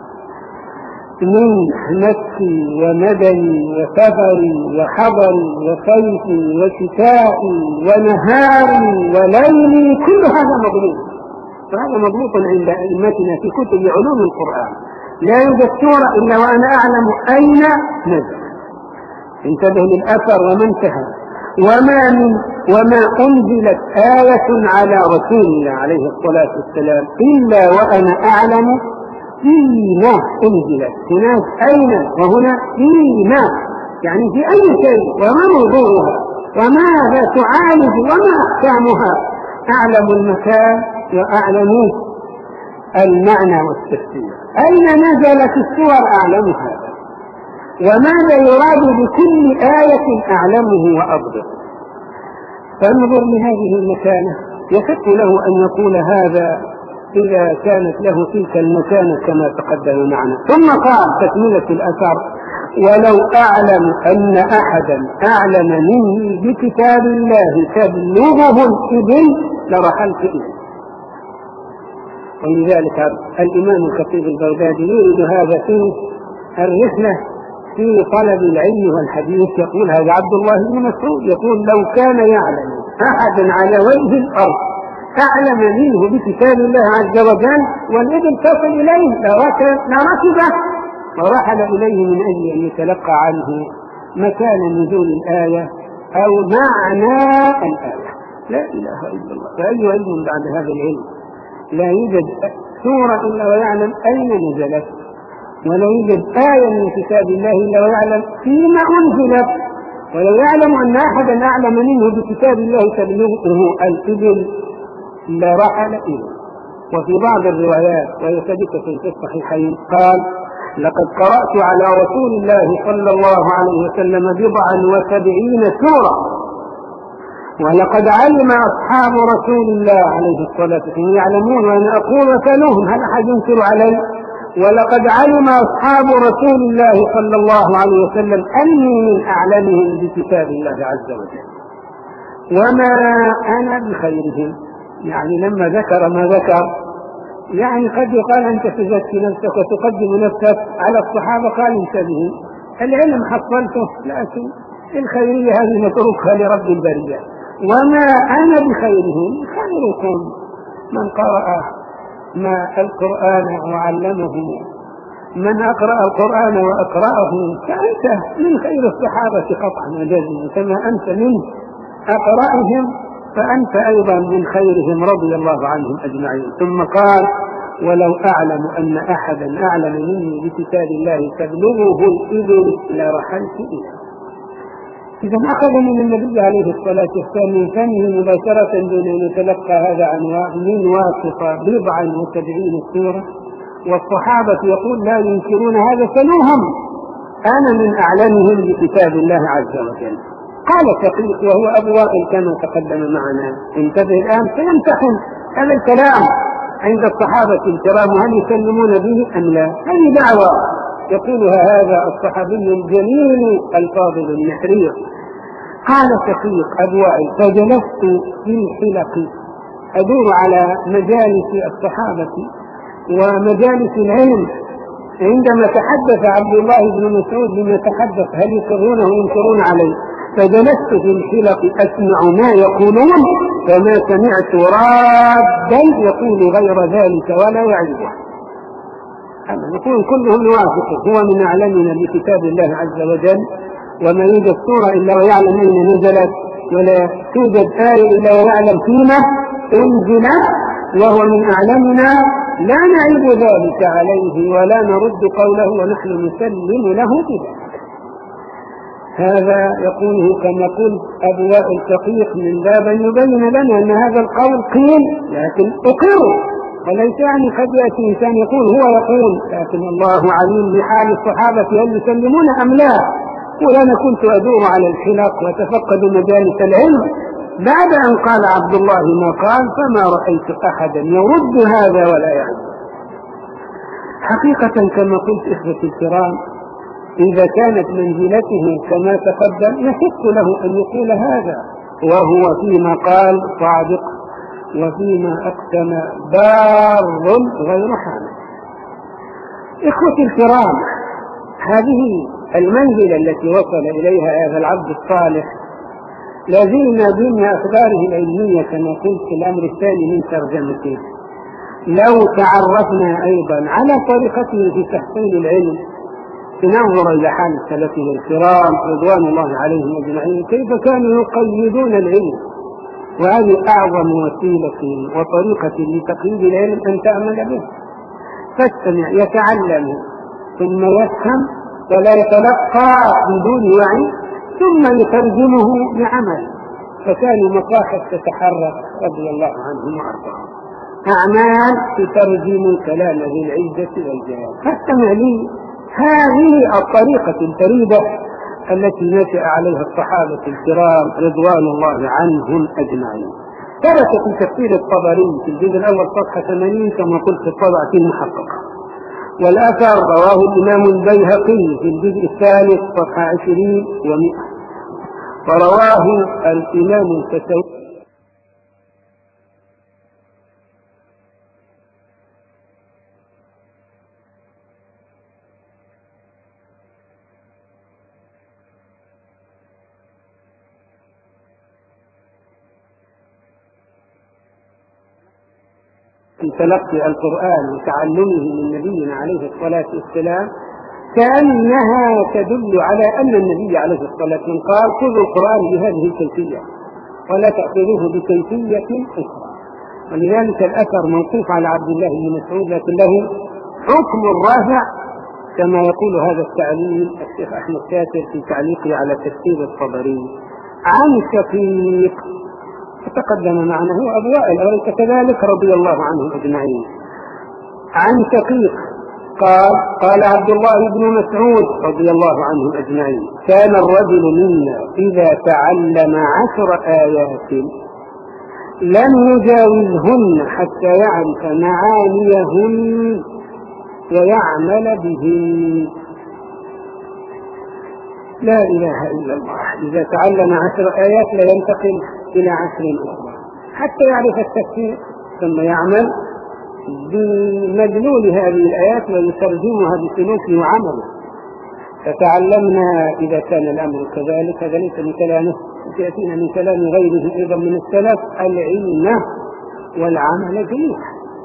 من مكي ومدني وسفري وحضري وصيفي وشتائي ونهاري وليلي، كل هذا مضبوط. فهذا مضبوط عند أئمتنا في كتب علوم القرآن. لا يوجد سورة إلا وأنا أعلم أين نزل. انتبه للأثر ومنتهى. وما من وما أنزلت آية على رسول الله عليه الصلاة والسلام إلا وأنا أعلم فيما أنزلت. هناك أين، وهنا فيما، يعني في أي شيء، وما موضوعها، وماذا تعالج، وما أحكامها. أعلم المكان وأعلم المعنى والتفسير. أين نزلت السور أعلم هذا، وماذا يراد بكل آية أعلمه وأضبط. فانظر لهذه المكانة، يحق له أن يقول هذا إذا كانت له تلك المكانة كما تقدم معنا. ثم قال تكملة الأثر: ولو أعلم أن أحدا أعلم مني بكتاب الله تبلغه الإبل لرحلت إليه. ولذلك الإمام الخطيب البغدادي يريد هذا في الرحلة في طلب العلم والحديث، يقول هذا عبد الله بن مسعود يقول: لو كان يعلم أحدا على وجه الأرض أعلم منه بكتاب الله عز وجل والإبل تصل إليه لركبه ورحل إليه من أجل أن يتلقى عنه مكان نزول الآية أو معنى الآية. لا إله إلا الله. فأي علم بعد هذا العلم؟ لا يوجد سورة إلا ويعلم أين نزلت، ولا يوجد آية من كتاب الله إلا ويعلم فيما أنزلت، ولو يعلم أن أحدا أعلم منه بكتاب الله تبلغه الإبل لرحل إليه. وفي بعض الروايات وهي ثابتة في الصحيحين قال: لقد قرأت على رسول الله صلى الله عليه وسلم بضعا وسبعين سورة، ولقد علم أصحاب رسول الله عليه الصلاة والسلام يعلمون وأنا أقول وسألوهم هل أحد ينكر علي؟ ولقد علم أصحاب رسول الله صلى الله عليه وسلم أني من أعلمهم بكتاب الله عز وجل، وما أنا بخيرهم. يعني لما ذكر ما ذكر، يعني قد يقال أنت تزكي نفسك وتقدم نفسك على الصحابة، قال انتبهوا العلم حصلته، لكن الخيرية هذه نتركها لرب البرية. وما أنا بخيرهم، خيركم من قرأ ما القرآن وعلمه، من أقرأ القرآن وأقرأه، فأنت من خير الصحابة قطعا وجزما، كما أنت من أقرأهم فأنت أيضا من خيرهم رضي الله عنهم أجمعين. ثم قال: ولو أعلم أن أحدا أعلم مني بكتاب الله تبلغه الإبل لرحلت إليه. إذا أخذ من النبي عليه الصلاة والسلام من فمه مباشرة دون أن يتلقى هذا عنوان من واسطة بضعا وسبعين سورة، والصحابة يقول لا ينكرون هذا، سلوهم أنا من أعلمهم بكتاب الله عز وجل. قال شقيق وهو أبو وائل كما تقدم معنا: انتبه الآن سيمتحن هذا الكلام عند الصحابة الكرام هل يسلمون به أم لا. هذه دعوة يقولها هذا الصحابي الجليل الفاضل النحرير. قال شقيق أبو وائل: فجلست في الحلق أدور على مجالس الصحابة ومجالس العلم، عندما تحدث عبد الله بن مسعود بما تحدث هل يقرونه وينكرون عليه، فجلست في الحلق أسمع ما يقولون فما سمعت رادا يقول غير ذلك ولا يعرفه. يقول كلهم يوافقه، هو من أعلمنا بكتاب الله عز وجل، وما يوجد سورة إلا ويعلم أين نزلت، ولا توجد آية إلا ويعلم فيما أنزلت، وهو من أعلمنا، لا نعيب ذلك عليه ولا نرد قوله ونحن نسلم له بذلك. هذا يقوله كما قلت أبو وائل شقيق من باب يبين لنا أن هذا القول قيل لكن أقر، وليس يعني قد يأتي إنسان يقول هو يقول، لكن الله عليم بحال الصحابة هل يسلمون أم لا. يقول أنا كنت أدور على الحلق وأتفقد مجالس العلم بعد أن قال عبد الله ما قال فما رأيت أحدا يرد هذا ولا يعلم. حقيقة كما قلت إخوتي الكرام، إذا كانت منزلته كما تقدم يحق له أن يقول هذا، وهو فيما قال صادق وفيما أقسم بار غير حامل. إخوتي الكرام، هذه المنزلة التي وصل إليها هذا العبد الصالح لازلنا ضمن أخباره العلمية كما قلت في الأمر الثاني من ترجمته. لو تعرفنا أيضا على طريقته في تحصيل العلم لننظر إلى حال سلفه الكرام رضوان الله عليهم أجمعين كيف كانوا يقيدون العلم، وهذه أعظم وسيلة وطريقة لتقييد العلم أن تعمل به. فاستمع، يتعلم ثم يفهم ولا يتلقى بدون وعي ثم يترجمه بعمل، فكانوا مصاحف تتحرك رضي الله عنهم وأرضاهم، أعمال تترجم كلام ذي العزة والجلال. فاستمع لي، هذه الطريقة الفريدة التي نشأ عليها الصحابة الكرام رضوان الله عنهم أجمعين. ثبت في تفسير الطبري في الجزء الأول صفحة ثمانين كما قلت في الطبعة المحققة، والأثر رواه الإمام البيهقي في الجزء الثالث صفحة عشرين ومئة، ورواه الإمام الفتاوي في تلقي القرآن وتعلمه من نبينا عليه الصلاة والسلام كأنها تدل على أن النبي عليه الصلاة والسلام قال خذوا القرآن بهذه الكيفية ولا تأخذوه بكيفية أخرى. ولذلك الأثر موقوف على عبد الله بن مسعود لكن له حكم الرافع كما يقول هذا التعليل الشيخ أحمد كاتب في تعليقه على تفسير الطبري عن شقيق تقدم معنا هو أبو وائل أوليس كذلك رضي الله عنهم أجمعين. عن شقيق قال قال عبد الله بن مسعود رضي الله عنهم أجمعين كان الرجل منا إذا تعلم عشر آيات لم يجاوزهن حتى يعرف معانيهن ويعمل بهن. لا إله إلا الله. إذا تعلم عشر آيات لا ينتقل إلى عشر أخرى حتى يعرف التفسير ثم يعمل بمدلول هذه الآيات ويترجمها بسلوكه وعمله. فتعلمنا إذا كان الأمر كذلك، هذا ليس من كلامه، سيأتينا من كلام غيره أيضا من السلف العلم والعمل جميعا.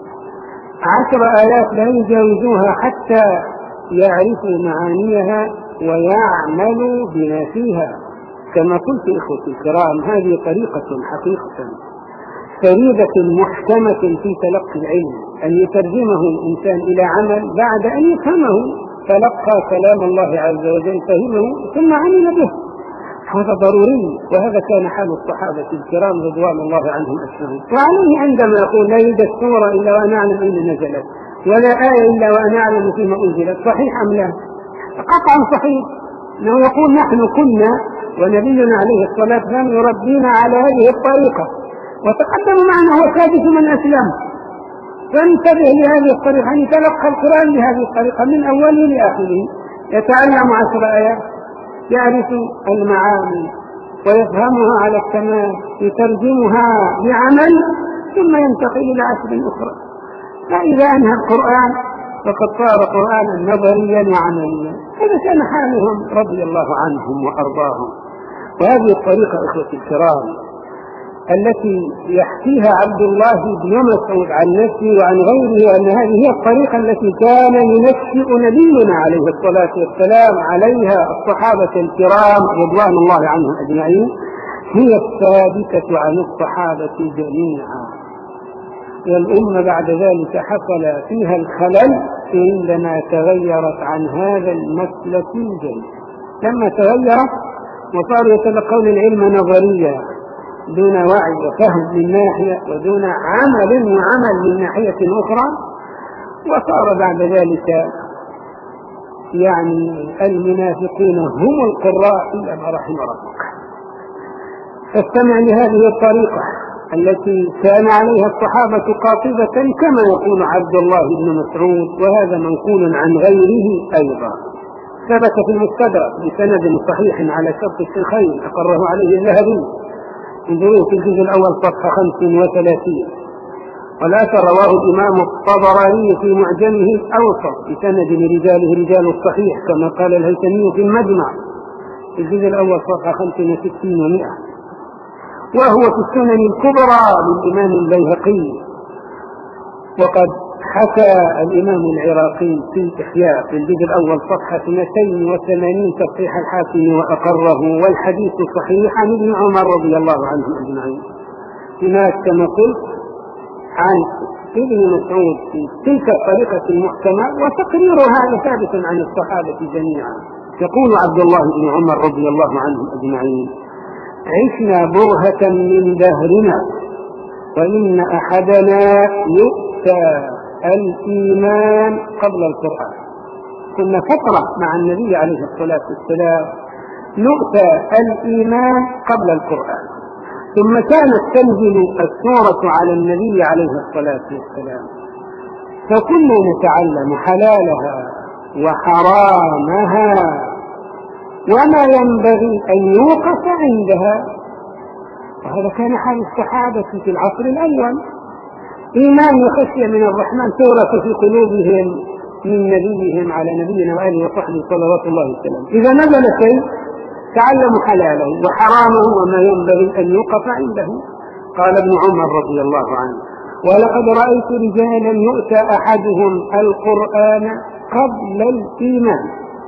عشر آيات لا يجاوزوها حتى يعرفوا معانيها ويعملوا بما فيها. كما قلت إخوتي الكرام هذه طريقة حقيقة فريدة محكمة في تلقي العلم، أن يترجمه الإنسان إلى عمل بعد أن يفهمه، تلقى كلام الله عز وجل فهمه ثم عمل به. هذا ضروري، وهذا كان حال الصحابة الكرام رضوان الله عنهم أجمعين. وعليه عندما يقول لا يوجد سورة إلا وأنا أعلم أين نزلت ولا آية إلا وأنا أعلم فيما أنزلت، صحيح أم لا؟ قطعا صحيح. أنه يقول نحن كنا ونبينا عليه الصلاة والسلام يربينا على هذه الطريقة، وتقدم معنا هو سادس من أسلم، فانتبه لهذه الطريقة، أن يتلقى القرآن بهذه الطريقة من أوله لآخره، يتعلم عشر آيات يعرف المعاني ويفهمها على التمام، يترجمها بعمل ثم ينتقل إلى عشر أخرى. فإذا أنهى القرآن فقد صار قرآنا نظريا وعمليا. هذا كان حالهم رضي الله عنهم وأرضاهم. وهذه الطريقة إخوتي الكرام التي يحكيها عبد الله بن مسعود عن نفسه وعن غيره أن هذه هي الطريقة التي كان ينشئ نبينا عليه الصلاة والسلام عليها الصحابة الكرام رضوان الله عنهم أجمعين، هي الثابتة عن الصحابة جميعا. والأمة بعد ذلك حصل فيها الخلل عندما تغيرت عن هذا المسلك الجيد، لما تغيرت وصاروا يتلقون العلم نظريا دون وعي وفهم من ناحية ودون عمل وعمل من ناحية أخرى، وصار بعد ذلك يعني المنافقين هم القراء إلا ما رحم ربك. فاستمع لهذه الطريقة التي كان عليها الصحابة قاطبة كما يقول عبد الله بن مسعود، وهذا منقول عن غيره أيضا. ثبت في المستدرك بسند صحيح على شرط الشيخين أقره عليه الذهبي، انظروا في الجزء الأول صفحة خمس وثلاثين. والآثر رواه الإمام الطبراني في معجمه الأوسط بسند لرجاله رجال الصحيح كما قال الهيثمي في المجمع في الجزء الأول صفحة خمس وستين ومئة، وهو في السنن الكبرى للإمام البيهقي. وقد حكى الإمام العراقي في إحياء في الجزء الأول صفحة اثنتين وثمانين تصحيح الحاكم وأقره، والحديث صحيح عن ابن عمر رضي الله عنه أجمعين. هناك كما قلت عن ابن مسعود في تلك الطريقة المحكمة، وتقرير هذا ثابت عن الصحابة جميعا. يقول عبد الله بن عمر رضي الله عنه أجمعين: عشنا برهة من دهرنا، وإن أحدنا يؤتى الإيمان قبل القرآن. كنا فترة مع النبي عليه الصلاة والسلام نؤتى الإيمان قبل القرآن، ثم كانت تنزل السورة على النبي عليه الصلاة والسلام، فكنا نتعلم حلالها وحرامها وما ينبغي أن يوقف عندها. وهذا كان حال الصحابة في العصر الأول، إيمان وخشية من الرحمن تورث في قلوبهم من نبيهم على نبينا وآله وصحبه صلوات الله وسلم. إذا نزل شيء تعلموا حلاله وحرامه وما ينبغي أن يوقف عنده. قال ابن عمر رضي الله عنه: ولقد رأيت رجالا يؤتى أحدهم القرآن قبل الإيمان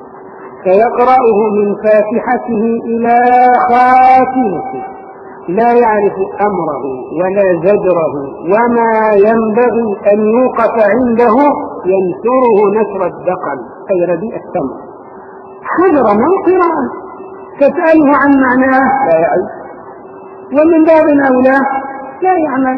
فيقرأه من فاتحته إلى خاتمته، لا يعرف أمره ولا زجره وما ينبغي أن يوقف عنده، ينثره نثر الدقل أي رديء التمر، حذر من القراءة، تسأله عن معناه لا يعرف، ومن باب أولى لا يعمل.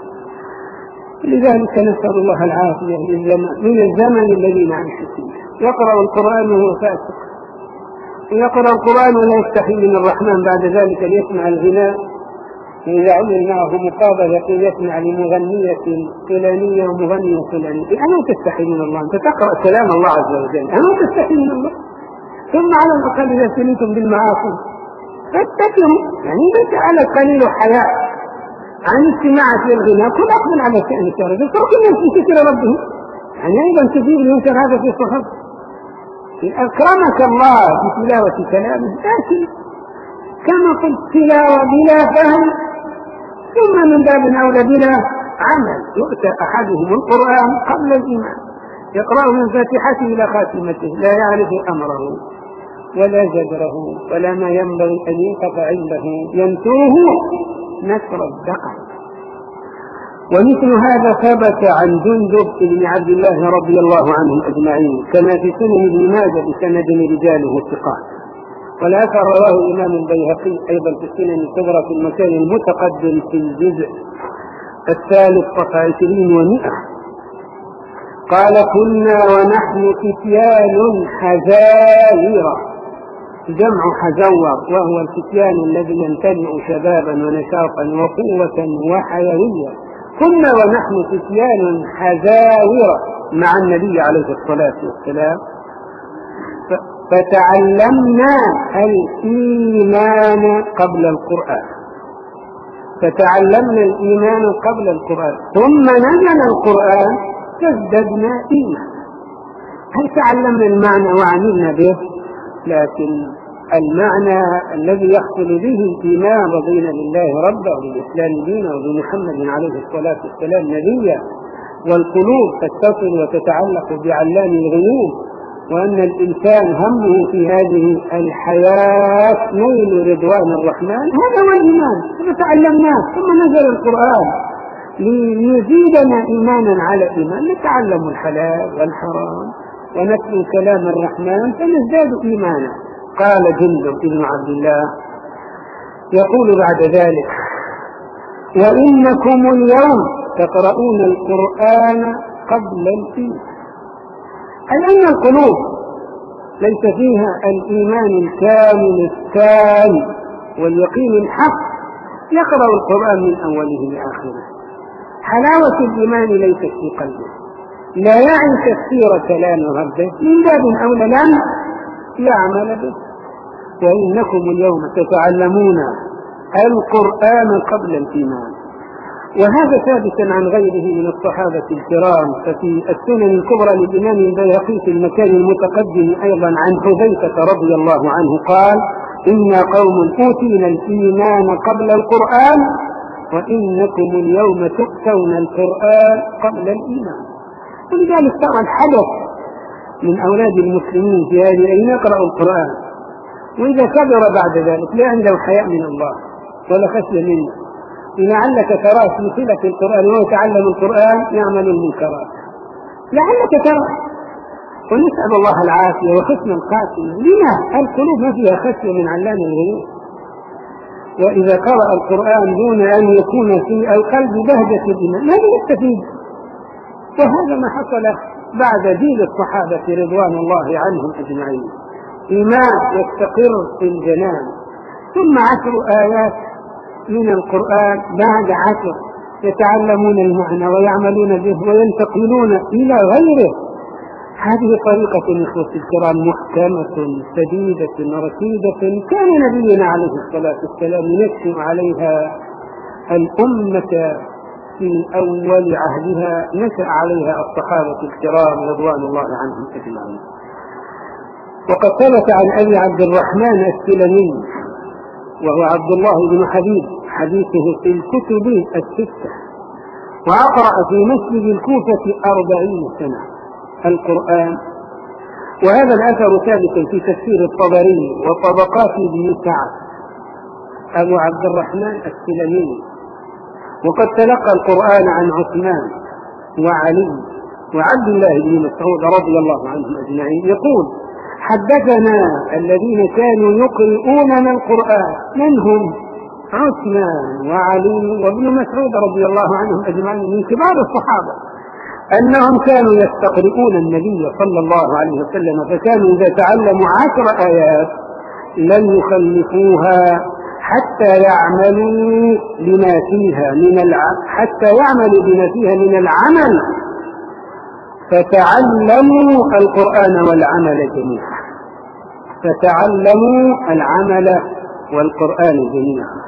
لذلك نسأل الله العافية من الزمن الذي نعيش فيه. يقرأ القرآن وهو فاسق، يقرأ القرآن ولا يستحي من الرحمن، بعد ذلك ليسمع الغناء إذا عمل معه مقابلة يقول يسمع لمغنية فلانية ومغنية فلانية. أنا تستحي من الله؟ أنت تقرأ كلام الله عز وجل، أنا تستحي من الله؟ ثم على الأقل إذا سمعتم بالمعاصي فاتقوا، يعني بس على قليل حياء عن استماع في الغناء، كل أقبل على شأن الشارع اترك الناس في ذكر ربه، يعني أيضا كثير ينكر هذا في الصحف. أكرمك الله بتلاوة كلامه، لكن كما قلت تلاوة بلا فهم، ثم من باب أولى بلا عمل. يؤتى أحدهم القرآن قبل الإيمان يقرأه من فاتحته إلى خاتمته، لا يعرف أمره ولا زجره ولا ما ينبغي أن ينقف عنده، ينثره نثر الدقل. ومثل هذا ثبت عن جندب بن عبد الله رضي الله عنهم أجمعين كما في سنن ابن ماجه بسند رجاله الثقات. والآثر رواه الإمام البيهقي أيضا في السنن الكبرى في المكان المتقدم في الجزء الثالث صفحة عشرين ومئة. قال: كنا ونحن فتيان حزاير، جمع حزور، وهو الفتيان الذي يمتلئ شبابا ونشاطا وقوة وحيوية. كنا ونحن فتيان حزاير مع النبي عليه الصلاة والسلام، فتعلمنا الإيمان قبل القرآن فتعلمنا الإيمان قبل القرآن ثم نزل القرآن فازددنا إيمانا. هل تعلمنا المعنى وعملنا به؟ لكن المعنى الذي يحصل به إيمان رضينا لله ربا وبالإسلام دينا وبمحمد عليه الصلاة والسلام نبيا، والقلوب تتصل وتتعلق بعلام الغيوب، وأن الإنسان همه في هذه الحياة نيل رضوان الرحمن، هذا هو الإيمان. فتعلمناه ثم نزل القرآن ليزيدنا إيمانا على إيمان، نتعلم الحلال والحرام ونتلو كلام الرحمن فنزداد إيمانا. قال جندب بن عبد الله يقول بعد ذلك: وإنكم اليوم تقرؤون القرآن قبل الإيمان، أي أن القلوب ليس فيها الإيمان الكامل التام واليقين الحق يقرأ القرآن من أوله لآخره. حلاوة الإيمان ليست في قلبه، لا يعي تفسير كلام ربه، من باب أولى لم يعمل به. وإنكم اليوم تتعلمون القرآن قبل الإيمان، وهذا ثابت عن غيره من الصحابة الكرام. ففي السنن الكبرى للإمام البيهقي في المكان المتقدم أيضا عن حذيفة رضي الله عنه قال: إنا قوم أوتينا الإيمان قبل القرآن وإنكم اليوم تؤتون القرآن قبل الإيمان. ولذلك صار الحدث من أولاد المسلمين في هذه الأيام يقرأ القرآن، وإذا كبر بعد ذلك لا عنده حياء من الله ولا خشية منه. لعلك تراه في صلة القرآن وهو يتعلم القرآن يعمل المنكرات، لعلك تراه. ونسأل الله العافية وحسن الخاتمة. لما؟ القلوب ما فيها خشية من علام الغيوب. وإذا قرأ القرآن دون أن يكون في القلب بهجة الإيمان لا يستفيد. وهذا ما حصل بعد جيل الصحابة رضوان الله عنهم أجمعين. إيمان يستقر في الجنان، ثم عشر آيات من القرآن بعد عشر يتعلمون المعنى ويعملون به وينتقلون إلى غيره. هذه طريقة إخوة الكرام محكمة سديدة رشيدة، كان نبينا عليه الصلاة والسلام ينشئ عليها الأمة في أول عهدها، نشأ عليها الصحابة الكرام رضوان الله عنهم أجمعين. وقد ثبت عن أبي عبد الرحمن السلمي وهو عبد الله بن حبيب حديثه في الكتب الستة، وأقرأ في مسجد الكوفة أربعين سنة القرآن. وهذا الأثر ثابت في تفسير الطبري وطبقات ابن سعد. أبو عبد الرحمن السلمي وقد تلقى القرآن عن عثمان وعلي وعبد الله بن مسعود رضي الله عنهم أجمعين. يقول: حدثنا الذين كانوا يقرؤوننا القرآن، من هم؟ عثمان وعلي وابن مسعود رضي الله عنهم أجمعين من كبار الصحابة، أنهم كانوا يستقرؤون النبي صلى الله عليه وسلم، فكانوا إذا تعلموا عشر آيات لم يخلفوها حتى يعملوا بما فيها من العمل حتى يعملوا بما فيها من العمل، فتعلموا القرآن والعمل جميعا. فتعلموا العمل والقرآن جميعا.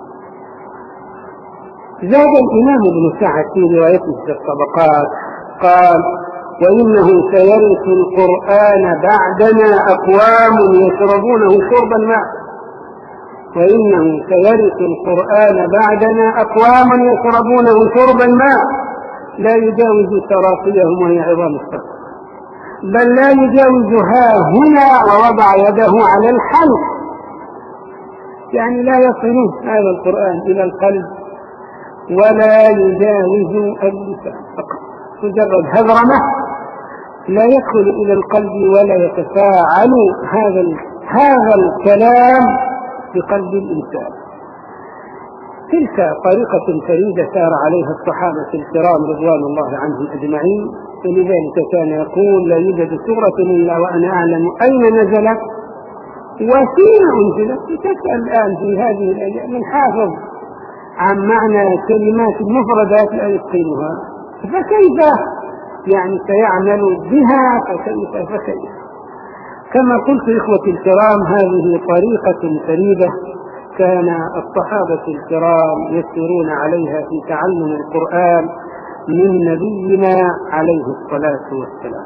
زاد الإمام ابن سعد في روايته في الطبقات قال: وإنه سيرث القرآن بعدنا أقوام يشربونه شرب الماء. وإنه سيرث القرآن بعدنا أقوام يشربونه شرب الماء لا يجاوز تراقيهم وهي عظام الصدر، بل لا يجاوزها هنا ووضع يده على الحلق، يعني لا يصل هذا القرآن إلى القلب ولا يجاوز اللسان فقط، مجرد هذرمة لا يدخل إلى القلب ولا يتفاعل هذا هذا الكلام بقلب الإنسان. تلك طريقة فريدة سار عليها الصحابة الكرام رضوان الله عنهم أجمعين. ولذلك كان يقول: لا يوجد سورة إلا وأنا أعلم أين نزلت وفيما أنزلت. تسأل الآن في هذه الأيام من حافظ عن معنى كلمات المفردات لا يتقنها، فكيف يعني سيعمل بها؟ فكيف فكيف كما قلت إخوتي الكرام، هذه طريقة فريدة كان الصحابة الكرام يسيرون عليها في تعلم القرآن من نبينا عليه الصلاة والسلام.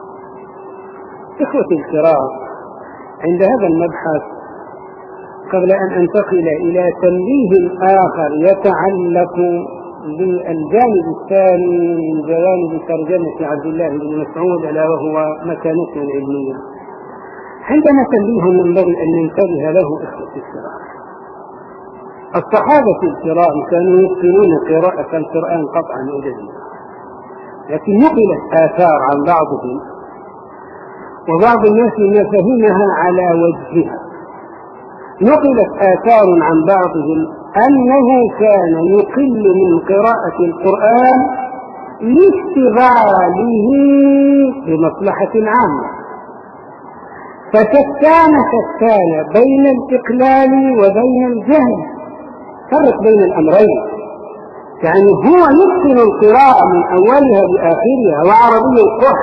إخوتي الكرام، عند هذا المبحث قبل أن أنتقل إلى تنبيه آخر يتعلق بالجانب الثاني من جوانب ترجمة عبد الله بن مسعود ألا وهو مكانته العلمية، عندنا تنبيه ينبغي أن ننتبه له إخوتي الكرام. الصحابة الكرام كانوا يتقنون قراءة القرآن قطعا وجزما، لكن نقلت آثار عن بعضهم وبعض الناس ما فهمها على وجهها. نقلت آثار عن بعضهم أنه كان يقل من قراءة القرآن لاشتغاله بمصلحة عامة، فشتان شتان بين الإقلال وبين الجهل، فرق بين الأمرين. يعني هو يتقن القراءة من أولها لآخرها وعربي القح،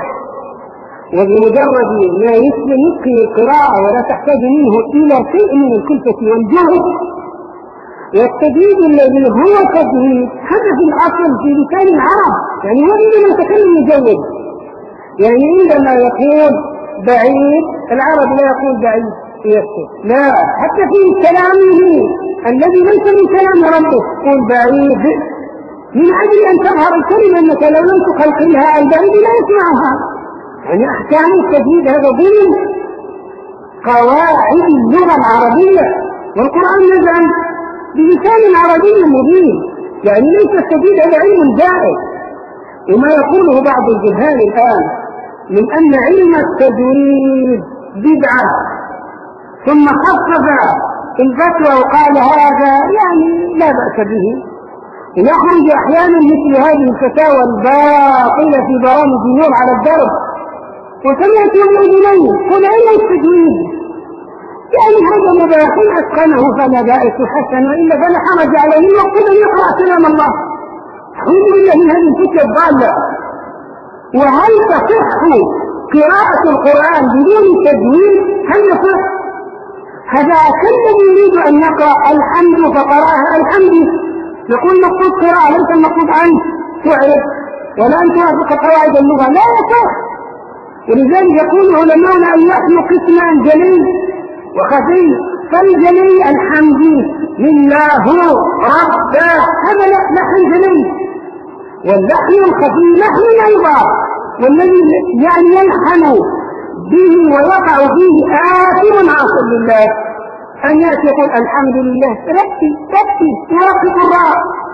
وبمجرد ما يتقن القراءة ولا تحتاج منه إلى شيء من الكلفة والجهد. والتجويد الذي هو تجويد هذا في الأصل في لسان العرب، يعني هو إذا يتكلم يجود. يعني عندما يقول بعيد العرب لا يقول بعيد يسكت، لا، حتى في كلامه الذي ليس من كلام ربه يقول بعيد، من أجل أن تظهر الكلمة أنك لو لم تقلقلها البعيد لا يسمعها. يعني أحكام التجويد هذا ضمن قواعد اللغة العربية، والقرآن نزل بلسان عربي مبين، يعني ليس التجويد هذا علم دائم. وما يقوله بعض الجهال الآن من أن علم التجويد بدعة، ثم خفف الفتوى وقال هذا يعني لا بأس به، ويخرج أحيانا مثل هذه الفتاوى الباطلة في برامج النور على الدرب، وسمعت من أذنين قل أين التجويد؟ يعني هذا مباح أتقنه فلا بأس حسن، وإلا فلا حرج عليه وقل أن يقرأ كلام الله. أعوذ بالله من هذه الفتوى الضالة. وهل تصح قراءة القرآن بدون تجويد؟ هل يصح؟ هذا كالذي يريد أن يقرأ الحمد فقرأها الحمد، يقول مقصود قراءة ليس المقصود أن تعرف ولا أن توافق قواعد اللغة، لا يصح. ولذلك يقول علماؤنا أن يحن قسما جلي وخفي، فالجلي الحمد لله رب، هذا لحن جلي، واللحن الخفي لحن أيضا، والذي يعني يلحن به ويقع فيه آثم عاصم لله، أن يأتي يقول الحمد لله ربي ربي يراقب الراء،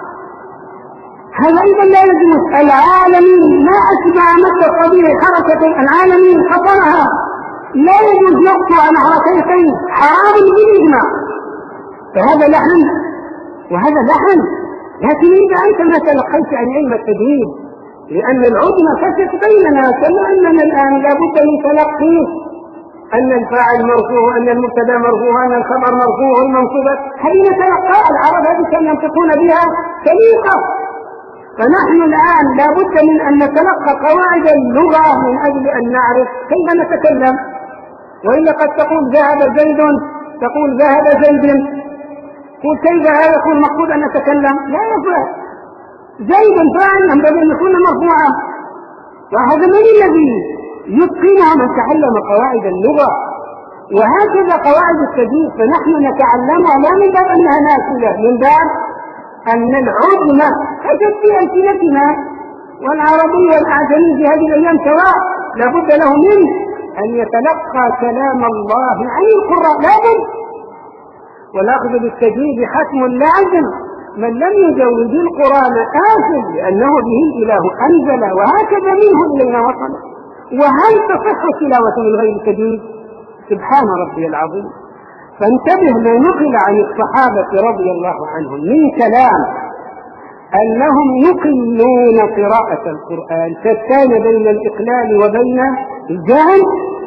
هذا أيضا لا يجوز. العالمين ما أتبع مدى الطبيعي حركة العالمين خطرها، لا يجوز يقطع عن حركتين، حرام بالإجماع، فهذا لحن وهذا لحن. لكن إذا أنت ما تلقيت عن علم التجويد، لأن العظمى فشت بيننا، كما أننا الآن لابد من تلقي أن الفاعل مرفوع، أن المبتدا مرفوع، أن الخبر مرفوع والمنصوب، هل نتلقى العرب هذه كم ينطقون بها سليقة؟ فنحن الآن لابد من أن نتلقى قواعد اللغة من أجل أن نعرف كيف نتكلم. وإلا قد تقول ذهب زيد، تقول ذهب زيد، قل كيف هذا يكون مقصود أن نتكلم؟ لا يصح. زيد فاعل ينبغي أن يكون مرفوعا، وهذا من الذي يتقنها؟ من تعلم قواعد اللغة. وهكذا قواعد التجويد فنحن نتعلمها لا من باب أنها نافلة، من باب أن العظمى فشت في ألسنتنا، والعربي والأعجمي في هذه الأيام سواء، لابد له من أن يتلقى كلام الله عن القراء، لابد. والأخذ بالتجويد حتم لازم، من لم يجود القرآن آثم، لأنه به الإله أنزل وهكذا منه إلينا وصل. وهل تصح تلاوة من غير تجويد؟ سبحان ربي العظيم. فانتبه ما نقل عن الصحابة رضي الله عنهم من كلام أنهم يقلون قراءة القرآن، فكان بين الإقلال وبين الجهل.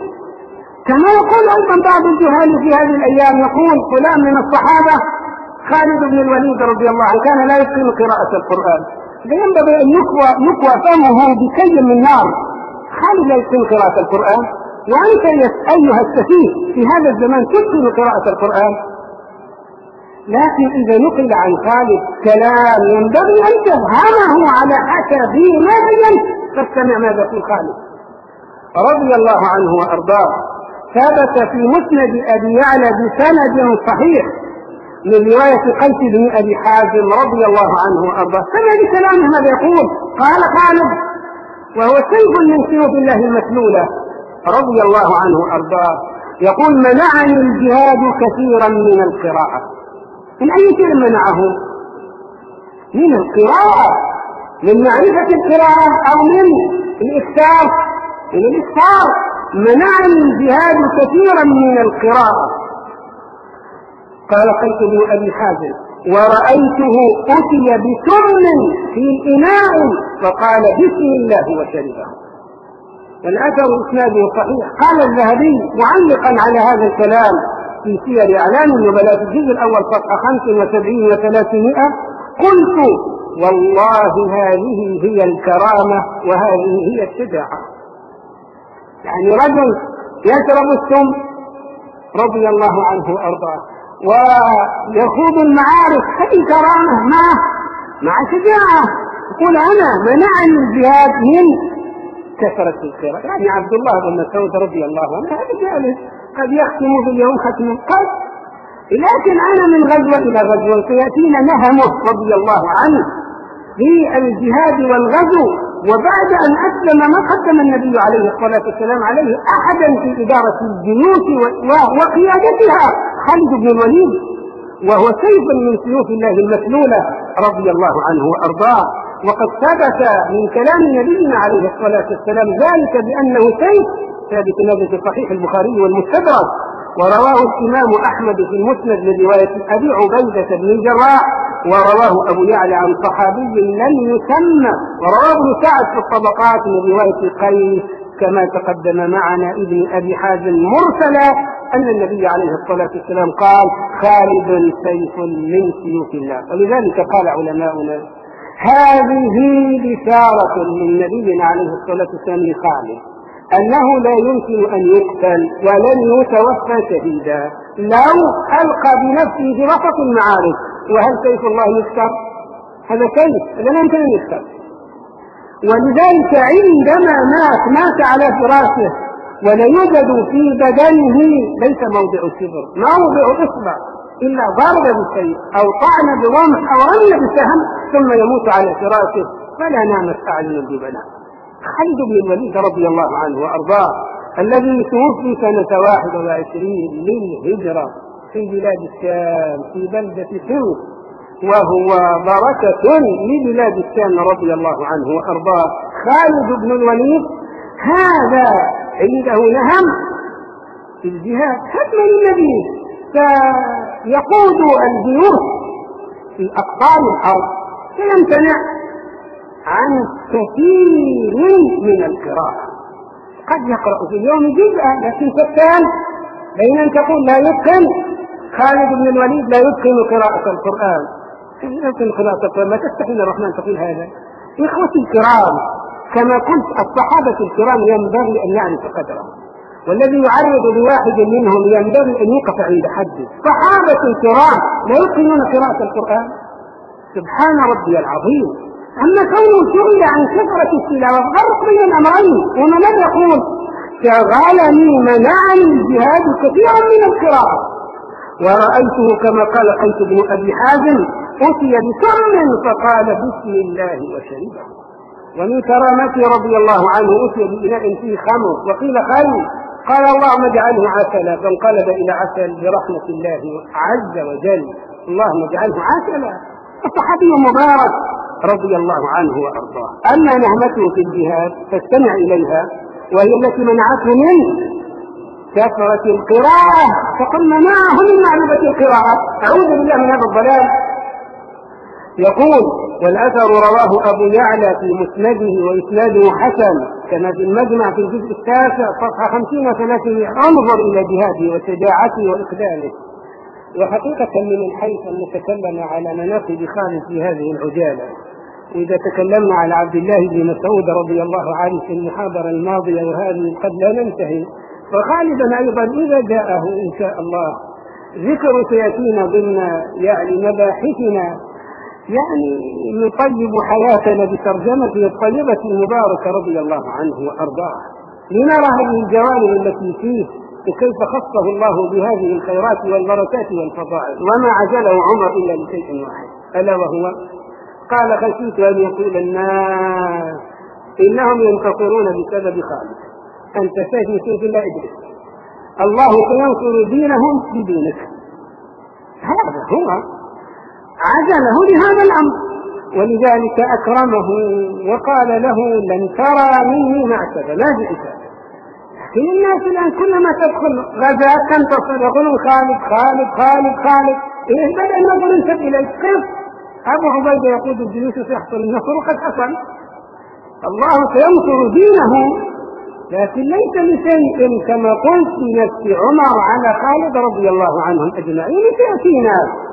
كما يقول أيضا بعض الجهال في هذه الأيام، يقول فلان من الصحابة خالد بن الوليد رضي الله عنه كان لا يتقن قراءة القرآن، فينبغي أن يكوى, يكوى فمه بكي من نار. خالد لا يتقن قراءة القرآن، وأنت أيها السفيه في هذا الزمان تتقن قراءة القرآن. لكن إذا نقل عن خالد كلام ينبغي أن تفهمه على حسب ما بين، فاستمع ماذا يقول خالد رضي الله عنه وأرضاه. ثبت في مسند أبي يعلى بسند صحيح من رواية قيس بن أبي حازم رضي الله عنه وأرضاه. سمع بكلامه ماذا يقول؟ قال خالد وهو سيف من سيوف الله المسلولة رضي الله عنه وأرضاه، يقول منعني الجهاد كثيرا من القراءة. من أي شيء منعه؟ من القراءة، من معرفة القراءة أو من الإكثار؟ من الإكثار. منعني الجهاد كثيرا من القراءة. قال قيس بن أبي حازم ورأيته أتي بسم في الإناء فقال بسم الله وشربه. الأثر إسناده صحيح. قال الذهبي معلقا على هذا الكلام في سير أعلام النبلاء في الجزء الأول صفحة خمس وسبعين وثلاثمائة: قلت والله هذه هي الكرامة وهذه هي الشجاعة. يعني رجل يشرب السم رضي الله عنه وأرضاه ويخوض المعارك، هذه كرامة مع مع شجاعة. يقول أنا منعني الجهاد من كثرة القراءة. يعني عبد الله بن مسعود رضي الله عنه هذا جالس قد يختم في اليوم ختما قد، لكن أنا من غزوة إلى غزوة سيأتينا نهمه رضي الله عنه في الجهاد والغزو. وبعد أن أسلم ما قدم النبي عليه الصلاة والسلام عليه أحدا في إدارة الجيوش وقيادتها خالد بن الوليد، وهو سيف من سيوف الله المسلولة رضي الله عنه وأرضاه. وقد ثبت من كلام نبينا عليه الصلاة والسلام ذلك بأنه سيف، ثابت هذا في صحيح البخاري والمستدرك، ورواه الإمام أحمد في المسند من رواية أبي عبيدة بن الجراح، ورواه أبو يعلى عن صحابي لم يسمى، ورواه ابن سعد في الطبقات من رواية قيس كما تقدم معنا ابن أبي حازم مرسلا أن النبي عليه الصلاة والسلام قال: خالد سيف من سيوف الله. ولذلك قال علماؤنا: هذه بشارة من نبينا عليه الصلاة والسلام لخالد أنه لا يمكن أن يقتل ولن يتوفى شهيدا لو ألقى بنفسه في وسط المعارك. وهل سيف الله يكسر؟ هذا سيف، هذا لا يمكن أن يكسر. ولذلك عندما مات مات على فراشه ولا يوجد في بدنه ليس موضع الشبر، موضع إصبع، إلا ضرب بالسيف أو طعن برمح أو رمي بسهم ثم يموت على فراشه فلا نامت أعين الجبناء. خالد بن الوليد رضي الله عنه وأرضاه الذي توفي سنة واحد وعشرين للهجرة في بلاد الشام في بلدة حمص، وهو بركة لبلاد الشام رضي الله عنه وأرضاه. خالد بن الوليد هذا عنده نهم في الجهاد حتما النبي سيقود الجيوش في أقطار الأرض، فيمتنع عن كثير من القراءة. قد يقرأ في اليوم جزءا، لكن كالتالي بين أن تقول لا يتقن خالد بن الوليد لا يتقن قراءة القرآن، لا يتقن قراءة القرآن، ما تستحيل الرحمن تقول هذا. إخوتي الكرام، كما قلت الصحابة الكرام ينبغي أن نعرف قدرهم، والذي يعرض لواحد منهم ينبغي أن يقف عند حده. صحابة الكرام لا يتقنون قراءة القرآن، سبحان ربي العظيم. أما كونه شغل عن كثرة التلاوة فرق بين الأمرين. ومن لم يقول شغلني منعني الجهاد كثيرا من القراءة، ورأيته كما قال قيس بن أبي حازم أتي بسم فقال بسم الله وشربه. ومن كرامته رضي الله عنه أتي بإناء فيه خمر وقيل خير قال اللهم اجعله عسلا فانقلب إلى عسل برحمة الله عز وجل، اللهم اجعله عسلا. الصحابي مبارك رضي الله عنه وأرضاه. أما نهمته في الجهاد فاستمع إليها، وهي التي منعته من كثرة القراءة. فقلنا معه من معرفة القراءة. أعوذ بالله من هذا الضلال. يقول: والأثر رواه أبو يعلى في مسنده وإسناده حسن كما في المجمع في الجزء التاسع صفحة خمسين وثلاثين. انظر إلى جهاده وشجاعته وإقدامه. وحقيقة من الحيث أن نتكلم على مناقب خالد في هذه العجالة، إذا تكلمنا على عبد الله بن مسعود رضي الله عنه في المحاضرة الماضية وهذه قد لا ننتهي، فخالدا أيضا إذا جاءه إن شاء الله ذكر سيأتينا ضمن يعني مباحثنا يعني نطيب حياتنا بترجمته الطيبة المباركة رضي الله عنه وأرضاه، لنرى هذه الجوانب التي فيه وكيف خصه الله بهذه الخيرات والبركات والفضائل. وما عجله عمر إلا لشيء واحد، ألا وهو قال: خشيت أن يقول الناس إنهم ينتصرون بسبب خالد. أنت شايف في الله إدريس، الله سينصر دينهم بدينك. هذا هو عجله لهذا الأمر، ولذلك أكرمه وقال له: لن ترى مني معتبة، ما في إساءة. لكن الناس الآن كلما تدخل غزاة تنتصر يقولون خالد خالد خالد خالد. إيه بدأ النظر ينسب إليه كيف أبو عبيدة يقود الجيوش سيحصل النصر وقد حصل. الله سينصر دينه لكن ليس لشيء كما قلت في نفس عمر على خالد رضي الله عنهم أجمعين. تأتينا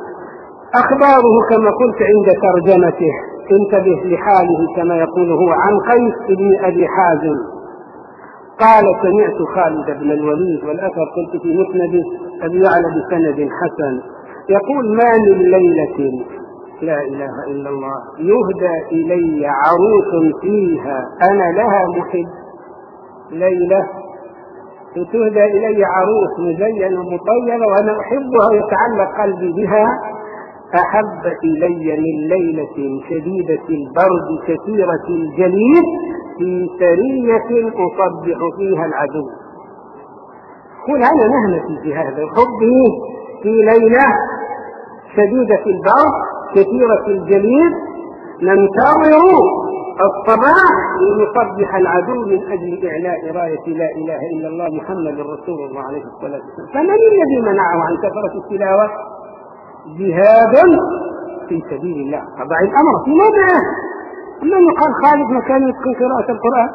أخباره كما قلت عند ترجمته. انتبه لحاله كما يقول هو عن قيس بن أبي حازم قال سمعت خالد بن الوليد، والأثر قلت في مسند أبي يعلى بسند حسن، يقول ما من ليلة لا إله إلا الله يهدى إلي عروس فيها أنا لها محب. ليلة تهدى إلي عروس مزينة ومطيبة وأنا أحبها ويتعلق قلبي بها، أحب إلي من ليلة شديدة البرد كثيرة الجليد في سرية أصبح فيها العدو. قل أنا نهمتي في هذا حبي في ليلة شديدة البرد كثيرة الجليد ننتظر الصباح لنصبح العدو من أجل إعلاء راية لا إله إلا الله محمد رسول الله عليه الصلاة والسلام. فمن الذي منعه عن كثرة التلاوة؟ جهاد في سبيل الله. طبعا الأمر في موضعه. أما يقال خالد مكان يتقن قراءة القرآن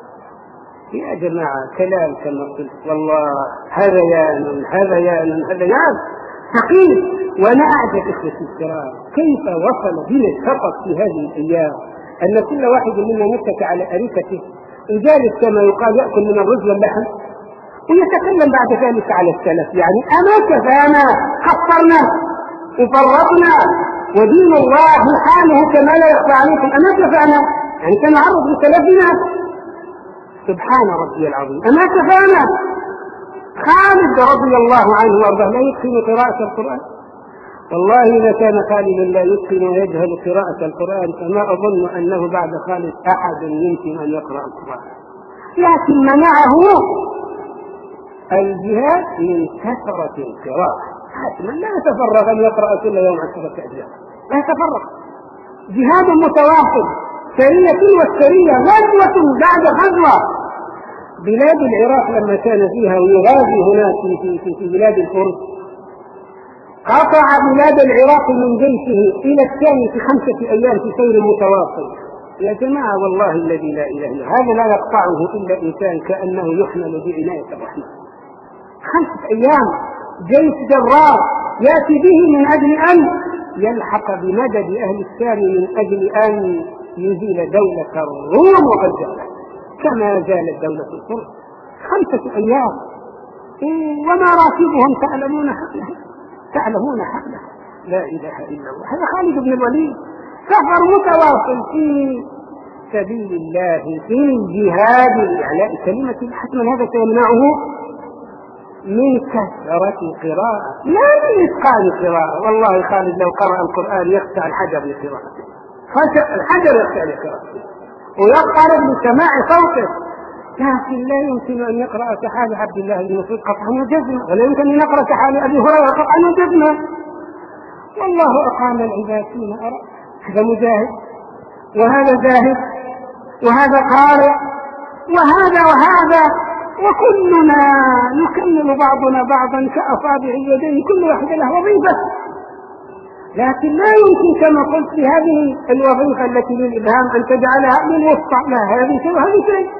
يا جماعة كلام كما قلت والله هذيان هذيان هذيان ثقيل. وأنا أعجب إخوتي الكرام كيف وصل بنا الشطط في هذه الأيام أن كل واحد منا يتكئ على أريكته وجالس كما يقال يأكل من الرز واللحم ويتكلم بعد ذلك على السلف. يعني أما كفانا قصرنا وفرطنا ودين الله حاله كما لا يخفى عليكم أما كفانا يعني سنعرض لسلفنا. سبحان ربي العظيم أما كفانا. خالد رضي الله عنه وارضاه لا يتقن قراءة القرآن. والله إذا كان خالد لا يتقن ويجهل قراءة القرآن فما أظن أنه بعد خالد أحد يمكن أن يقرأ القرآن. لكن منعه الجهاد من كثرة القراءة. حتما لا يتفرغ أن يقرأ كل يوم عشرة أجزاء لا يتفرغ. جهاد متواصل سرية والسرية غزوة بعد غزوة. بلاد العراق لما كان فيها ويغازي هناك في, في, في بلاد الفرس قطع بلاد العراق من جيشه إلى الشام في خمسة أيام في سير متواصل. يا جماعة والله الذي لا إله إلا هذا لا يقطعه إلا إنسان كأنه يحمل بعناية الرحمن. خمسة أيام جيش جرار يأتي به من أجل أن يلحق بمدد أهل الشام من أجل أن يزيل دولة الروم وغزة كما زالت دولة الفرس. خمسة أيام وما راكبهم تعلمون حقها تعلمون حقها لا إله إلا الله. هذا خالد بن الوليد سفر متواصل في سبيل الله في الجهاد لإعلاء كلمة حتما. هذا سيمنعه من كثرة قراءة لا من إتقان قراءة. والله خالد لو قرأ القرآن يخشى الحجر لقراءته الحجر يخشى لقراءته ويقرب لسماع صوته. لكن لا يمكن أن يقرأ كحال عبد الله بن مسعود قطعا وجزما ولا يمكن أن يقرأ كحال أبي هريرة قطعا وجزما. والله أقام العباد فيما أرى. هذا مجاهد وهذا زاهد وهذا قارئ وهذا وهذا وكلنا نكمل بعضنا بعضا كأصابع اليدين كل واحد له وظيفة. لكن لا يمكن كما قلت في هذه الوظيفة التي للإبهام أن تجعلها للوسطى لا هذه شيء وهذه شيء.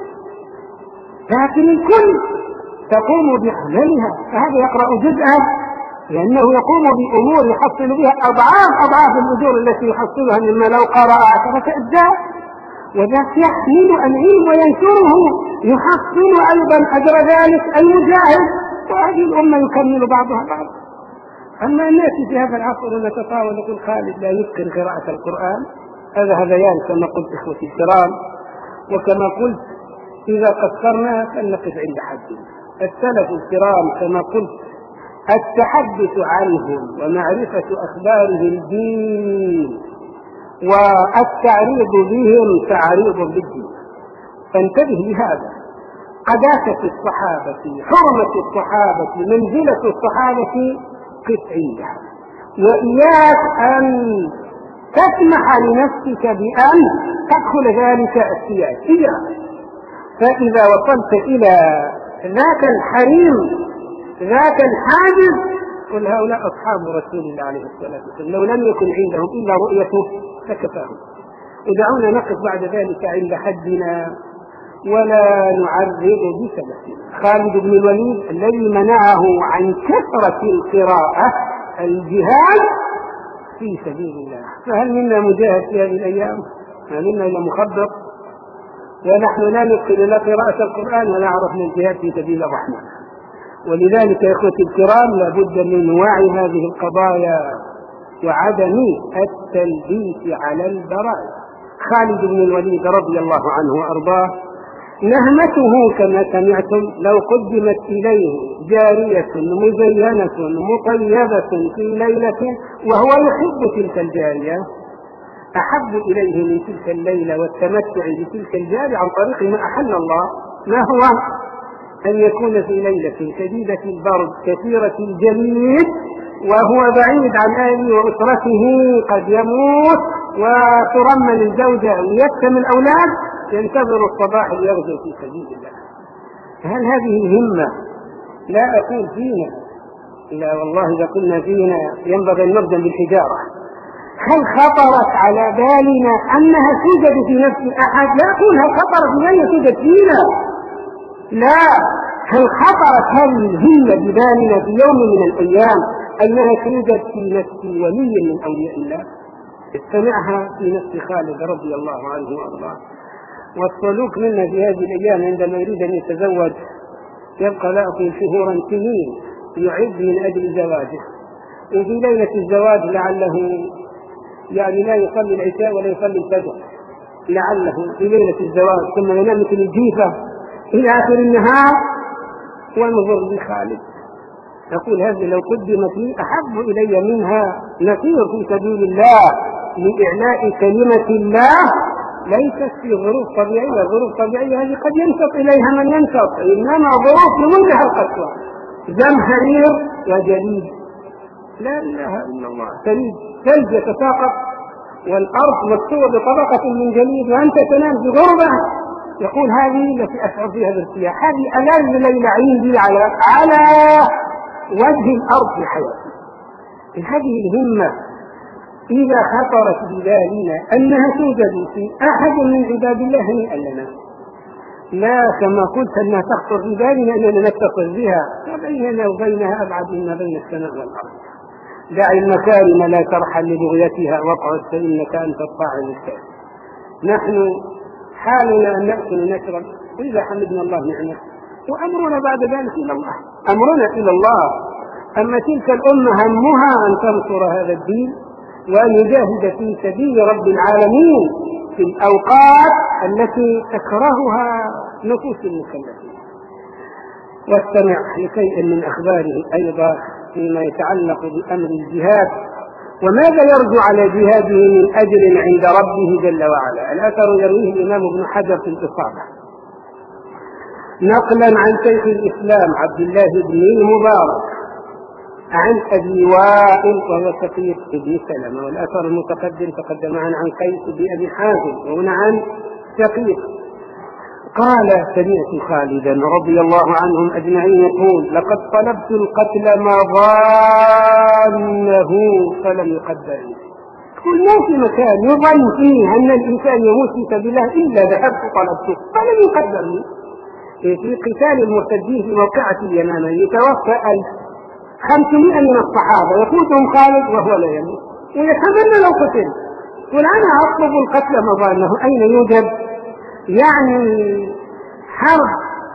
لكن الكل تقوم بعملها. فهذا يقرأ جزءا لأنه يقوم بأمور يحصل بها أضعاف أضعاف الأجور التي يحصلها مما لو قرأ عشرة أجزاء. وذاك يحمل العلم وينشره يحصل أيضا أجر ذلك المجاهد. وهذه الأمة يكمل بعضها بعض. أما الناس في هذا العصر نتطاول نقول خالد لا يتقن قراءة القرآن. هذا هذيان كما قلت إخوتي الكرام. وكما قلت إذا قصرنا فلنقف عند حد. السلف الكرام كما قلت التحدث عنهم ومعرفة أخبارهم دين والتعريض بهم تعريض بالدين. فانتبه لهذا. قداسة الصحابة حرمة الصحابة منزلة الصحابة قطعية. وإياك أن تسمح لنفسك بأن تدخل ذلك السياسية. فإذا وصلت إلى ذاك الحريم ذاك الحاجز قل هؤلاء أصحاب رسول الله عليه الصلاة والسلام لو لم يكن عندهم إلا رؤيته فكفاهم. ودعونا نقف بعد ذلك عند حدنا ولا نعرض بسببه. خالد بن الوليد الذي منعه عن كثرة القراءة الجهاد في سبيل الله. فهل منا مجاهد في هذه الأيام؟ ما منا إلا مخبط، ونحن لا نتقن لا قراءة القرآن ولا عرفنا الجهاد في سبيل الرحمن. ولذلك يا إخوتي الكرام لابد من وعي هذه القضايا وعدم التلبيس على البرايا. خالد بن الوليد رضي الله عنه وأرضاه نهمته كما سمعتم لو قدمت إليه جارية مزينة مطيبة في ليلة وهو يحب تلك الجارية أحب إليه من تلك الليلة والتمتع بتلك الجارية عن طريق ما أحل الله. ما هو؟ أن يكون في ليلة شديدة البرد كثيرة الجليد وهو بعيد عن أهله وأسرته قد يموت وترمل الزوجة ويكتم الأولاد ينتظر الصباح ليغزو في سبيل الله. هل هذه الهمة؟ لا أقول فينا، لا والله إذا قلنا فينا ينبغي أن نرجم بالحجارة. هل خطرت على بالنا أنها توجد في نفس أحد؟ لا أقول هل خطرت بأنها توجد فينا، لا، هل خطرت هذه الهمة ببالنا في يوم من الأيام أنها توجد في نفس ولي من أولياء الله؟ استمعها في نفس خالد رضي الله عنه وأرضاه. والسلوك منا في هذه الأيام عندما يريد أن يتزوج يبقى لا أقول شهورا سنين يعد من أجل زواجه، وفي ليلة الزواج لعله يعني لا يصلي العشاء ولا يصلي الفجر لعله في ليلة الزواج، ثم ينام مثل الجيفة إلى آخر النهار. وانظر لخالد يقول هذه لو قدمت لي أحب إلي منها نصير في سبيل الله لإعلاء كلمة الله، ليست في ظروف طبيعية. ظروف طبيعية هذه قد ينشط إليها من ينشط، إنما ظروف لمنتهى القسوة، زمهرير وجليد لا إله إلا الله، ثلج ثلج يتساقط والأرض مكسوة بطبقة من جليد وأنت تنام في غربة. يقول هذه التي أشعر فيها بارتياح، هذه ألذ ليلة عندي على على وجه الأرض في حياتي. هذه الهمة إذا خطرت ببالنا أنها توجد في أحد من عباد الله هنيئا لنا، لا كما قلت أنها تخطر ببالنا أننا نتصل بها فبيننا وبينها أبعد مما بين السماء والأرض. دع المكارم لا ترحل لبغيتها واقعد فإنك أنت الطاعن الكافر. نحن حالنا أن نأكل ونشرب وإذا حمدنا الله نعمه، وأمرنا بعد ذلك إلى الله، أمرنا إلى الله. أما تلك الأمة همها أن تنصر هذا الدين وأن يجاهد في سبيل رب العالمين في الأوقات التي تكرهها نفوس المكلفين. واستمع لشيء من أخباره أيضا فيما يتعلق بأمر الجهاد وماذا يرجو على جهاده من أجر عند ربه جل وعلا. الأثر يرويه الإمام ابن حجر في الإصابة نقلا عن شيخ الإسلام عبد الله بن المبارك عن أبي وائل وهو شقيق بن سلمة، والأثر المتقدم تقدم عن عن قيس بن أبي حازم وهنا عن شقيق. قال سمعت خالدا رضي الله عنهم أجمعين يقول لقد طلبت القتل مظانه فلم يقدر. كل ما في مكان يظن فيه أن الإنسان يموت في سبيل الله إلا ذهبت طلبته فلم يقدر لي. في قتال المرتدين في موقعة اليمامة يتوفى ألف خمسمائة من الصحابة يقودهم خالد وهو لا يموت ويتمنى لو قتل. قل أنا أطلب القتل مظانه. أين يوجد؟ يعني حرب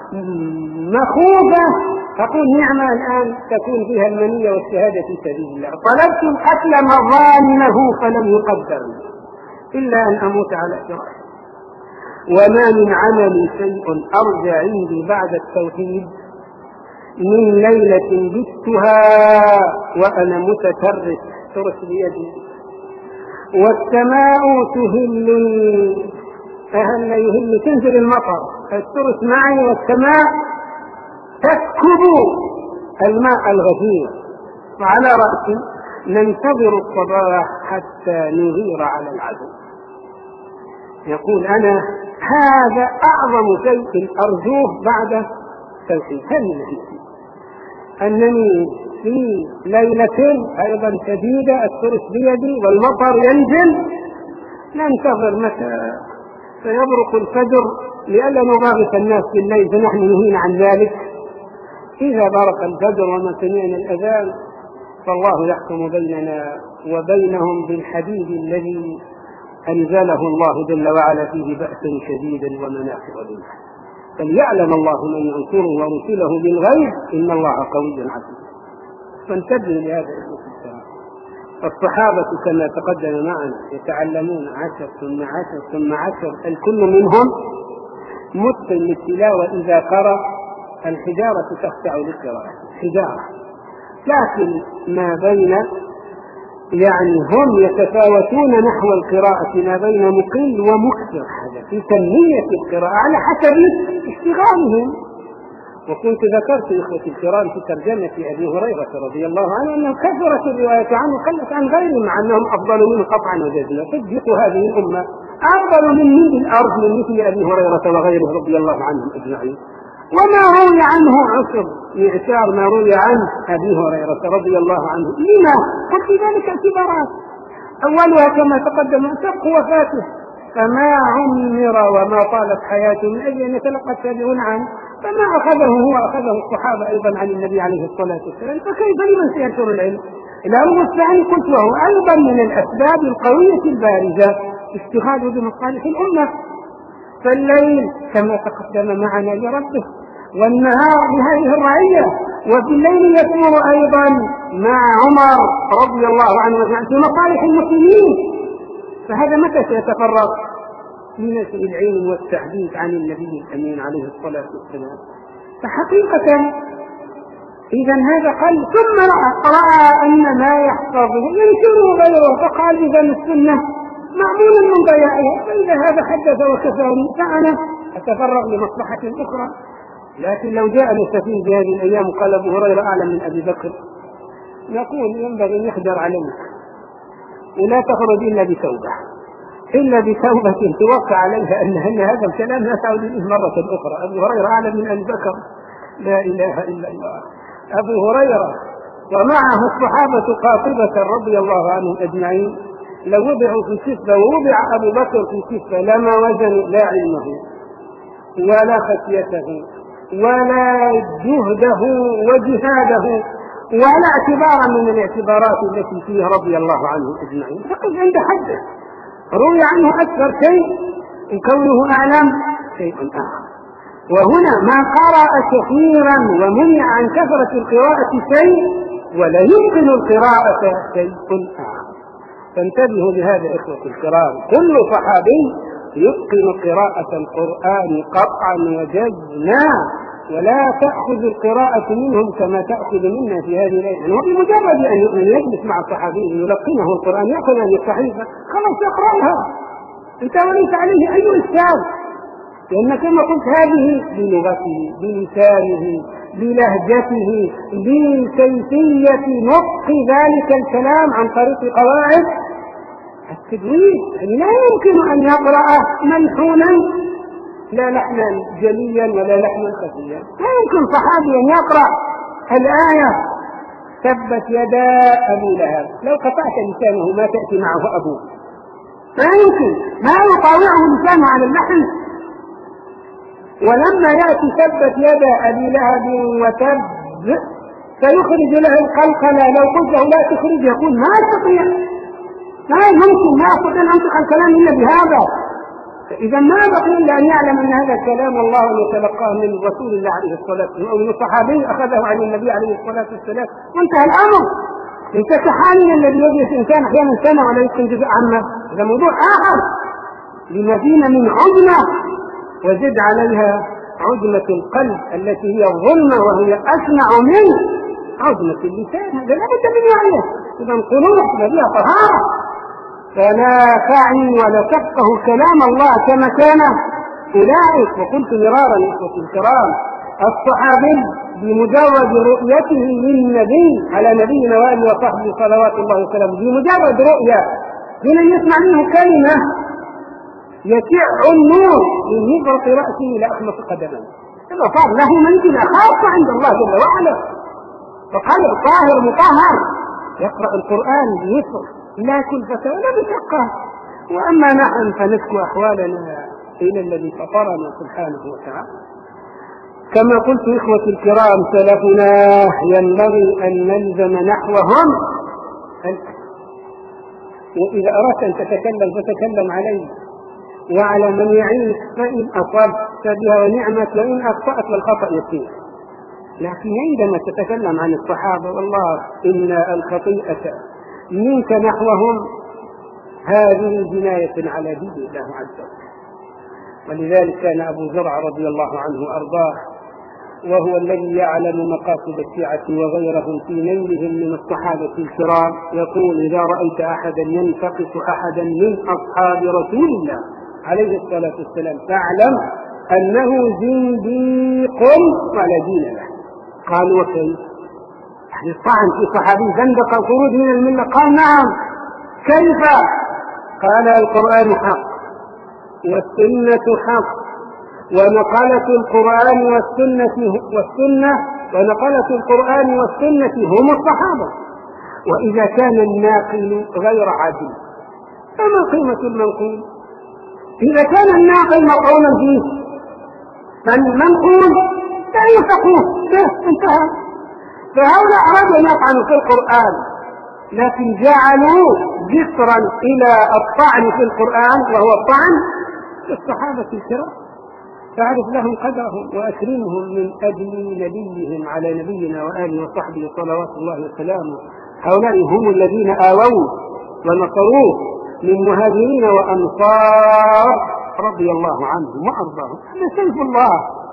مخوفة تقول نعمة الآن تكون فيها المنية والشهادة في سبيل الله. طلبت القتل مظانه فلم يقدر إلا أن أموت على فراشه. وما من عمل شيء أرجى عندي بعد التوحيد من ليلة بتها وأنا متترس ترس بيدي والسماء تهلني أهل يهل تنزل المطر الترس معي والسماء تسكب الماء الغزير وعلى رأسي ننتظر الصباح حتى نغير على العدو. يقول أنا هذا أعظم شيء أرجوه بعد توحيد. هل أنني في ليلة أيضا شديدة الترس بيدي والمطر ينزل ننتظر متى فيبرق الفجر لئلا نباغت الناس بالليل فنحن نهينا عن ذلك. إذا برق الفجر وما سمعنا الأذان فالله يحكم بيننا وبينهم بالحديد الذي أنزله الله جل وعلا فيه بأسا شديدا ومنافع لله، فليعلم الله من ينصره ورسله بالغيب إن الله قوي عزيز. فانتبهوا لهذا الكلام. الصحابة كما تقدم معنا يتعلمون عشر ثم عشر ثم عشر، الكل منهم متقن للتلاوة، إذا قرأ الحجارة تخشع للقراءة حجارة، لكن ما بين يعني هم يتفاوتون نحو القراءة ما بين مقل ومكثر، هذا في تنمية القراءة على حسب اشتغالهم. وكنت ذكرت إخوتي الكرام في ترجمة أبي هريرة رضي الله عنه أنه كثرت الرواية عنه وقلت عن غيره، مع أنهم أفضل منه قطعا وجزما. صدقوا هذه الأمة أفضل من ملء الأرض من مثل أبي هريرة وغيره رضي الله عنهم أجمعين. وما روي عنه عشر معشار ما روي عن أبي هريرة رضي الله عنه. لما؟ وفي ذلك اعتبارات، أولها كما تقدم سبق وفاته، فما عمر وما طالت حياته من أجل أن يتلقى التابعون عنه، فما أخذه هو أخذه الصحابة أيضا عن النبي عليه الصلاة والسلام، فكيف لمن سينشر العلم؟ الأمر الثاني قلت وهو أيضا من الأسباب القوية البارزة اشتغاله بمصالح الأمة، فالليل كما تقدم معنا لربه والنهار لهذه الرعية، وفي الليل يكون أيضا مع عمر رضي الله عنه في مصالح المسلمين. فهذا متى سيتفرغ لنشر العلم والتحديث عن النبي الأمين عليه الصلاة والسلام؟ فحقيقة إذا هذا قال ثم رأى أن ما يحفظه ينشره غيره، فقال إذا السنة معمول من ضياعها، فإذا هذا حدث وكفاني فأنا أتفرغ لمصلحة أخرى. لكن لو جاء السفيه بهذه الأيام قال أبو هريرة أعلم من أبي بكر، نقول ينبغي أن يحذر عليك ولا تخرج إلا بتوبة، إلا بتوبة توقع عليها أن هذا الكلام لا تعود إليه مرة أخرى. أبو هريرة أعلم من أبي بكر، لا إله إلا الله. أبو هريرة ومعه الصحابة قاطبة رضي الله عنهم أجمعين، لو وضعوا في كفة ووضع أبو بكر في كفة لما وزنوا لا علمه ولا خشيته ولا جهده وجهاده ولا اعتبارا من الاعتبارات التي فيه رضي الله عنه أجمعين. فقد عند حده روي عنه أكثر شيء كونه أعلم شيء آخر. وهنا ما قرأ كثيرا ومنع عن كثرة القراءة شيء ولا يمكن القراءة شيء آخر. فانتبهوا لهذا إخوة الكرام، كل صحابي يتقن قراءة القرآن قطعا وجزما، ولا تأخذ القراءة منهم كما تأخذ منا في هذه الأيام. وبمجرد أن يجلس مع صحابي يلقنه القرآن يأخذ عن الصحيفة خلاص يقرأها أنت وليس عليه أي إشكال، لأن كما قلت هذه بلغته بلسانه بلهجته بكيفية نطق ذلك الكلام عن طريق قواعد التدوين. لا يمكن أن يقرأ ملحونا لا لحنا جليا ولا لحنا خفيا. لا يمكن صحابي أن يقرأ الآية تبت يدا أبي لهب لو قطعت لسانه ما تأتي معه أبوه، ما يمكن، ما يطاوعه لسانه على اللحن. ولما يأتي تبت يدا أبي لهب وتب سيخرج له القلقلة، لو قلت له لا تخرج يقول ما أستطيع، ما يمكن، ما أستطيع أن أنطق الكلام إلا بهذا. إذا ما بقي إلا أن يعلم أن هذا كلام الله يتلقاه من رسول الله عليه الصلاة والسلام أو من الصحابي أخذه عن النبي عليه الصلاة والسلام وانتهى الأمر. ليس كحالنا الذي يجلس إنسان أحيانا سنة ولا يتقن جزء عامة، هذا موضوع آخر. لمدينة من عجمة وزد عليها عجمة القلب التي هي الظلمة وهي أسمع من عجمة اللسان، هذا لا بد من وعيه. إذا القلوب فيها طهارة، فلا تعي ولا تفقه كلام الله كما كان أولئك. وقلت مرارا إخوتي الكرام، الصحابي بمجرد رؤيته للنبي على نبينا وآله وصحبه صلوات الله وسلامه، بمجرد رؤية من أن يسمع منه كلمة يسع النور من نظرة رأسه إلى أخمص قدمه، إذا صار له منزلة خاصة عند الله جل وعلا، فقلب طاهر مطهر يقرأ القرآن بيسر لا كلفة ولا بشقة. وأما نحن فنسكو أحوالنا إلى الذي فطرنا سبحانه وتعالى. كما قلت إخوتي الكرام، سلفنا ينبغي أن نلزم نحوهم. وإذا أردت أن تتكلم فتكلم عليه وعلى من يعيش، فإن أصبت بها ونعمت، وإن أخطأت والخطأ يسير. لكن عندما تتكلم عن الصحابة، والله إن الخطيئة منك نحوهم هذه جناية على دين الله عز وجل. ولذلك كان أبو زرع رضي الله عنه أرضاه، وهو الذي يعلم مقاصد الشيعة وغيرهم في نيلهم من الصحابة الكرام، يقول: إذا رأيت أحدا ينتقص أحدا من أصحاب رسول الله عليه الصلاة والسلام فاعلم أنه زنديق على دين له. قالوا: وكيف؟ الطعن في صحابي زندق الخروج من الملة؟ قال: نعم. كيف؟ قال: القرآن حق والسنة حق، ونقلة القرآن والسنة والسنة ونقلة القرآن والسنة هم الصحابة. وإذا كان الناقل غير عادل فما قيمة المنقول؟ إذا كان الناقل مقولا فيه فالمنقول لا يفقه، انتهى. فهؤلاء أرادوا أن يطعنوا في القرآن، لكن جعلوا جسرا إلى الطعن في القرآن، وهو الطعن في الصحابة الكرام. فاعرف لهم قدرهم وأكرمهم من أجل نبيهم على نبينا وآله وصحبه صلوات الله وسلامه. هؤلاء هم الذين آووا ونصروه من مهاجرين وأنصار رضي الله عنهم وأرضاهم. هذا سيف الله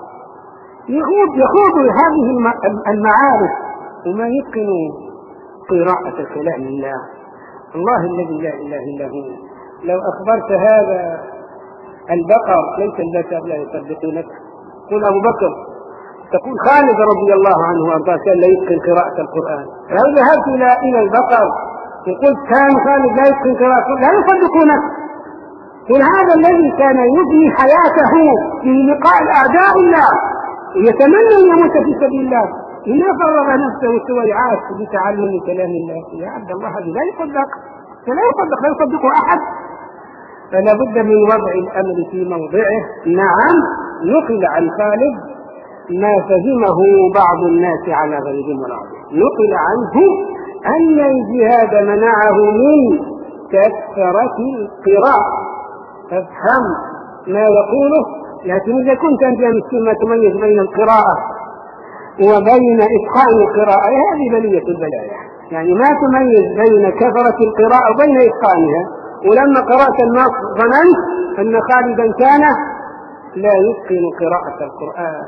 يخوض يخوض هذه المعارف وما يتقن قراءة كلام الله. الله الذي لا إله إلا هو، لو أخبرت هذا البقر ليس البشر لا يصدقونك. قل أبو بكر، تقول خالد رضي الله عنه وأرضاه كان لا يتقن قراءة القرآن. لو ذهبت إلى إلى البقر وقلت كان خالد لا يتقن قراءة لا يصدقونك. قل هذا الذي كان يبني حياته في لقاء أعداء الله يتمنى أن يموت في سبيل الله، إلا فرغ نفسه سويعات بتعلم كلام الله. يا عبد الله هذا لا يصدق، لا يصدق لا يصدقه أحد. فلا بد من وضع الأمر في موضعه. نعم، نقل عن خالد ما فهمه بعض الناس على غير مراد. نقل عنه أن الجهاد منعه من كثرة القراءة. فافهم ما يقوله، لكن إذا كنت أنت مسكين ما تميز بين القراءة وبين إتقان القراءة، هذه بلية البلايا. يعني ما تميز بين كثرة القراءة وبين إتقانها. ولما قرأت النص ظننت أن خالدا كان لا يتقن قراءة القرآن،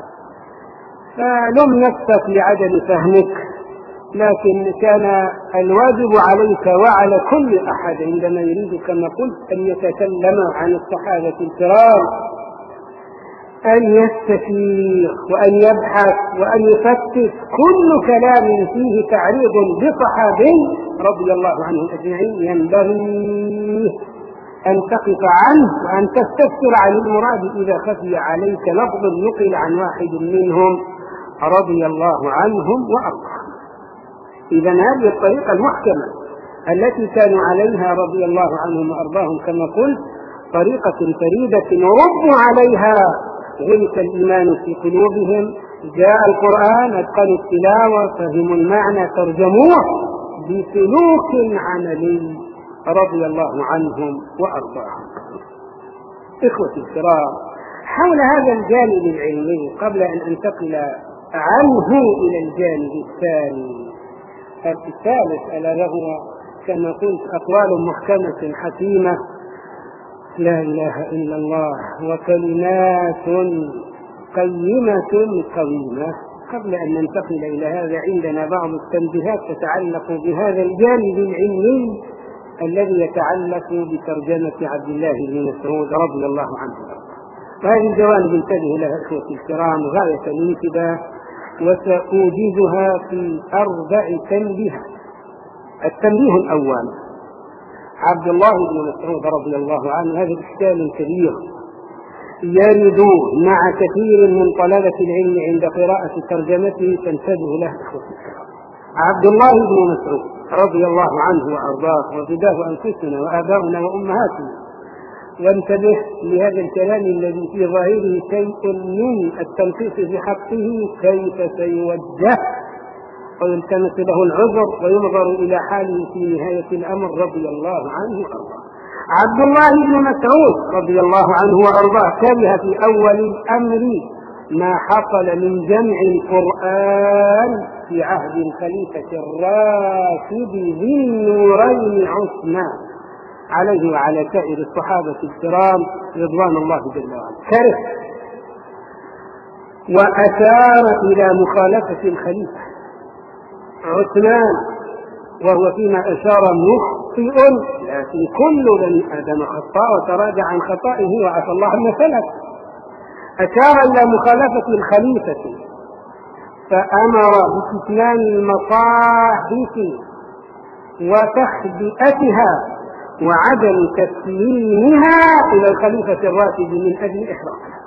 فلم نفسك لعدم فهمك، لكن كان الواجب عليك وعلى كل أحد عندما يريد كما قلت أن يتكلم عن الصحابة الكرام أن يستفيق وأن يبحث وأن يفتش كل كلام فيه تعريض بصحابي رضي الله عنه أجمعين ينبغي أن تقف عنه وأن تستفسر عن المراد إذا خفي عليك لفظ نقل عن واحد منهم رضي الله عنهم وأرضاهم. إذا هذه الطريقة المحكمة التي كانوا عليها رضي الله عنهم وأرضاهم كما قلت طريقة فريدة وربوا عليها غلق الإيمان في قلوبهم. جاء القرآن أتقنوا التلاوة، فهموا المعنى، ترجموه بسلوك عملي رضي الله عنهم وأرضاهم. إخوتي الكرام، حول هذا الجانب العلمي قبل أن أنتقل عنه إلى الجانب الثاني الثالث، ألا وهو كما قلت أقوال محكمة حكيمة لا إله إلا الله وكلمات قيمة قويمة. قبل أن ننتقل إلى هذا عندنا بعض التنبيهات تتعلق بهذا الجانب العلمي الذي يتعلق بترجمة عبد الله بن مسعود رضي الله عنه. وهذه الجوانب انتبه لها إخوتي الكرام غاية الانتباه، وسأوجزها في أربع تنبيهات. التنبيه الأول: عبد الله بن مسعود رضي الله عنه هذا إشكال كبير يرد مع كثير من طلبة العلم عند قراءة ترجمته، فانتبهوا له إخوتي الكرام. عبد الله بن مسعود رضي الله عنه وأرضاه وفداه أنفسنا وآباؤنا وأمهاتنا وانتبه لهذا الكلام الذي في ظاهره شيء من التنقيص في حقه كيف سيوجه ويلتمس له العذر وينظر إلى حاله في نهاية الأمر رضي الله عنه وأرضاه. عبد الله بن مسعود رضي الله عنه وأرضاه كره في أول الأمر ما حصل من جمع القرآن في عهد الخليفة الراشد ذي النورين عثمان عليه وعلى سائر الصحابة الكرام رضوان الله جل وعلا. كره وأشار إلى مخالفة الخليفة عثمان وهو فيما أشار مخطئ، لكن كل بني آدم خطاء وتراجع عن خطائه وعفى الله عما سلف. أشار إلى مخالفة الخليفة فأمر بكتمان المصاحف وتخبئتها وعدم تسليمها إلى الخليفة الراشد من أجل إحراقها.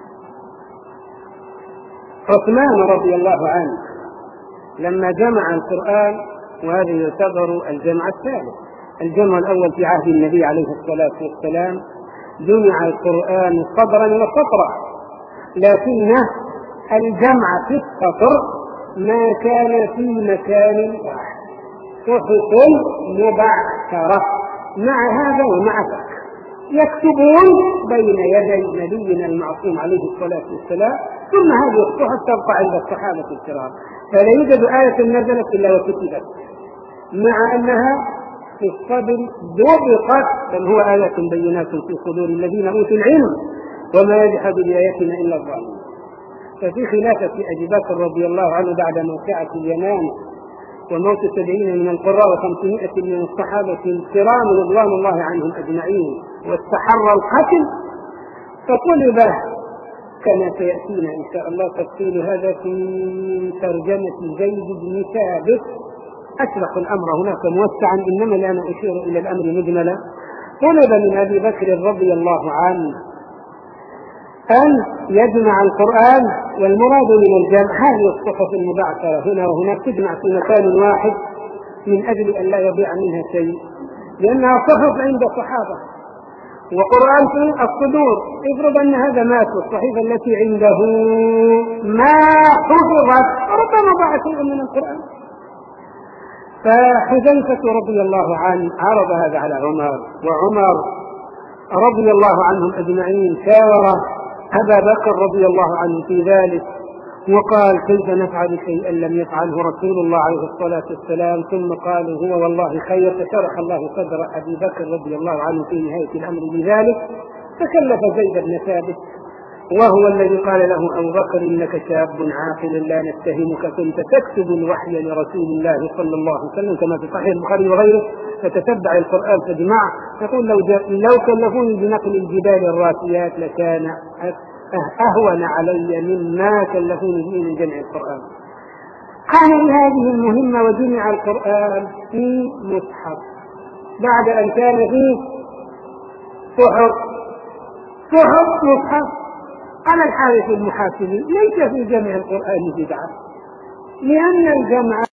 عثمان رضي الله عنه لما جمع القرآن، وهذا يعتبر الجمع الثالث، الجمع الأول في عهد النبي عليه الصلاة والسلام جمع القرآن صدرا وسطرا، لكن الجمع في السطر ما كان في مكان واحد، صحف مبعثرة مع هذا ومع ذاك يكتبون بين يدي نبينا المعصوم عليه الصلاة والسلام، ثم هذه الصحف تبقى عند الصحابة الكرام، فلا يوجد آية نزلت إلا وكتبت، مع أنها في الصدر ضبطت، بل هو آيات بينات في صدور الذين أوتوا العلم وما يجحد بآياتنا إلا الظالمون. ففي خلافة أبي بكر رضي الله عنه بعد موقعة اليمامة وموت سبعين من القراء وخمسمائة من الصحابة الكرام رضوان الله عنهم أجمعين واستحر القتل، فطلب كما سيأتينا إن شاء الله تفصيل هذا في ترجمة زيد بن ثابت، أشرح الأمر هناك موسعا إنما لا أشير إلى الأمر مجملا. طلب من أبي بكر رضي الله عنه أن يجمع القرآن، والمراد من الجمع هذه الصحف المبعثرة هنا وهناك تجمع في مكان واحد من أجل أن لا يضيع منها شيء، لأنها صحف عند صحابة وقرآن في الصدور. افرض أن هذا مات والصحيفة التي عنده ما حفظت ربما ضاع شيء من القرآن. فحذيفة رضي الله عنه عرض هذا على عمر، وعمر رضي الله عنهم أجمعين شاور أبا بكر رضي الله عنه في ذلك وقال كيف نفعل شيئا لم يفعله رسول الله عليه الصلاة والسلام، ثم قالوا هو والله خير، فشرح الله صدر أبي بكر رضي الله عنه في نهاية الأمر بذلك، فكلف زيد بن ثابت وهو الذي قال له أبو بكر إنك شاب عاقل لا نتهمك، كنت تكتب الوحي لرسول الله صلى الله عليه وسلم كما في صحيح البخاري وغيره، فتتبع القرآن فاجمعه. يقول لو, لو كلفوني بنقل الجبال الراسيات لكان أهون علي مما كلفوني به من جمع القرآن. قام بهذه المهمة وجمع القرآن في مصحف بعد أن كان فيه صحف صحف مصحف. قال الحارث المحاسبي ليس في جمع القرآن بدعة، لأن الجمع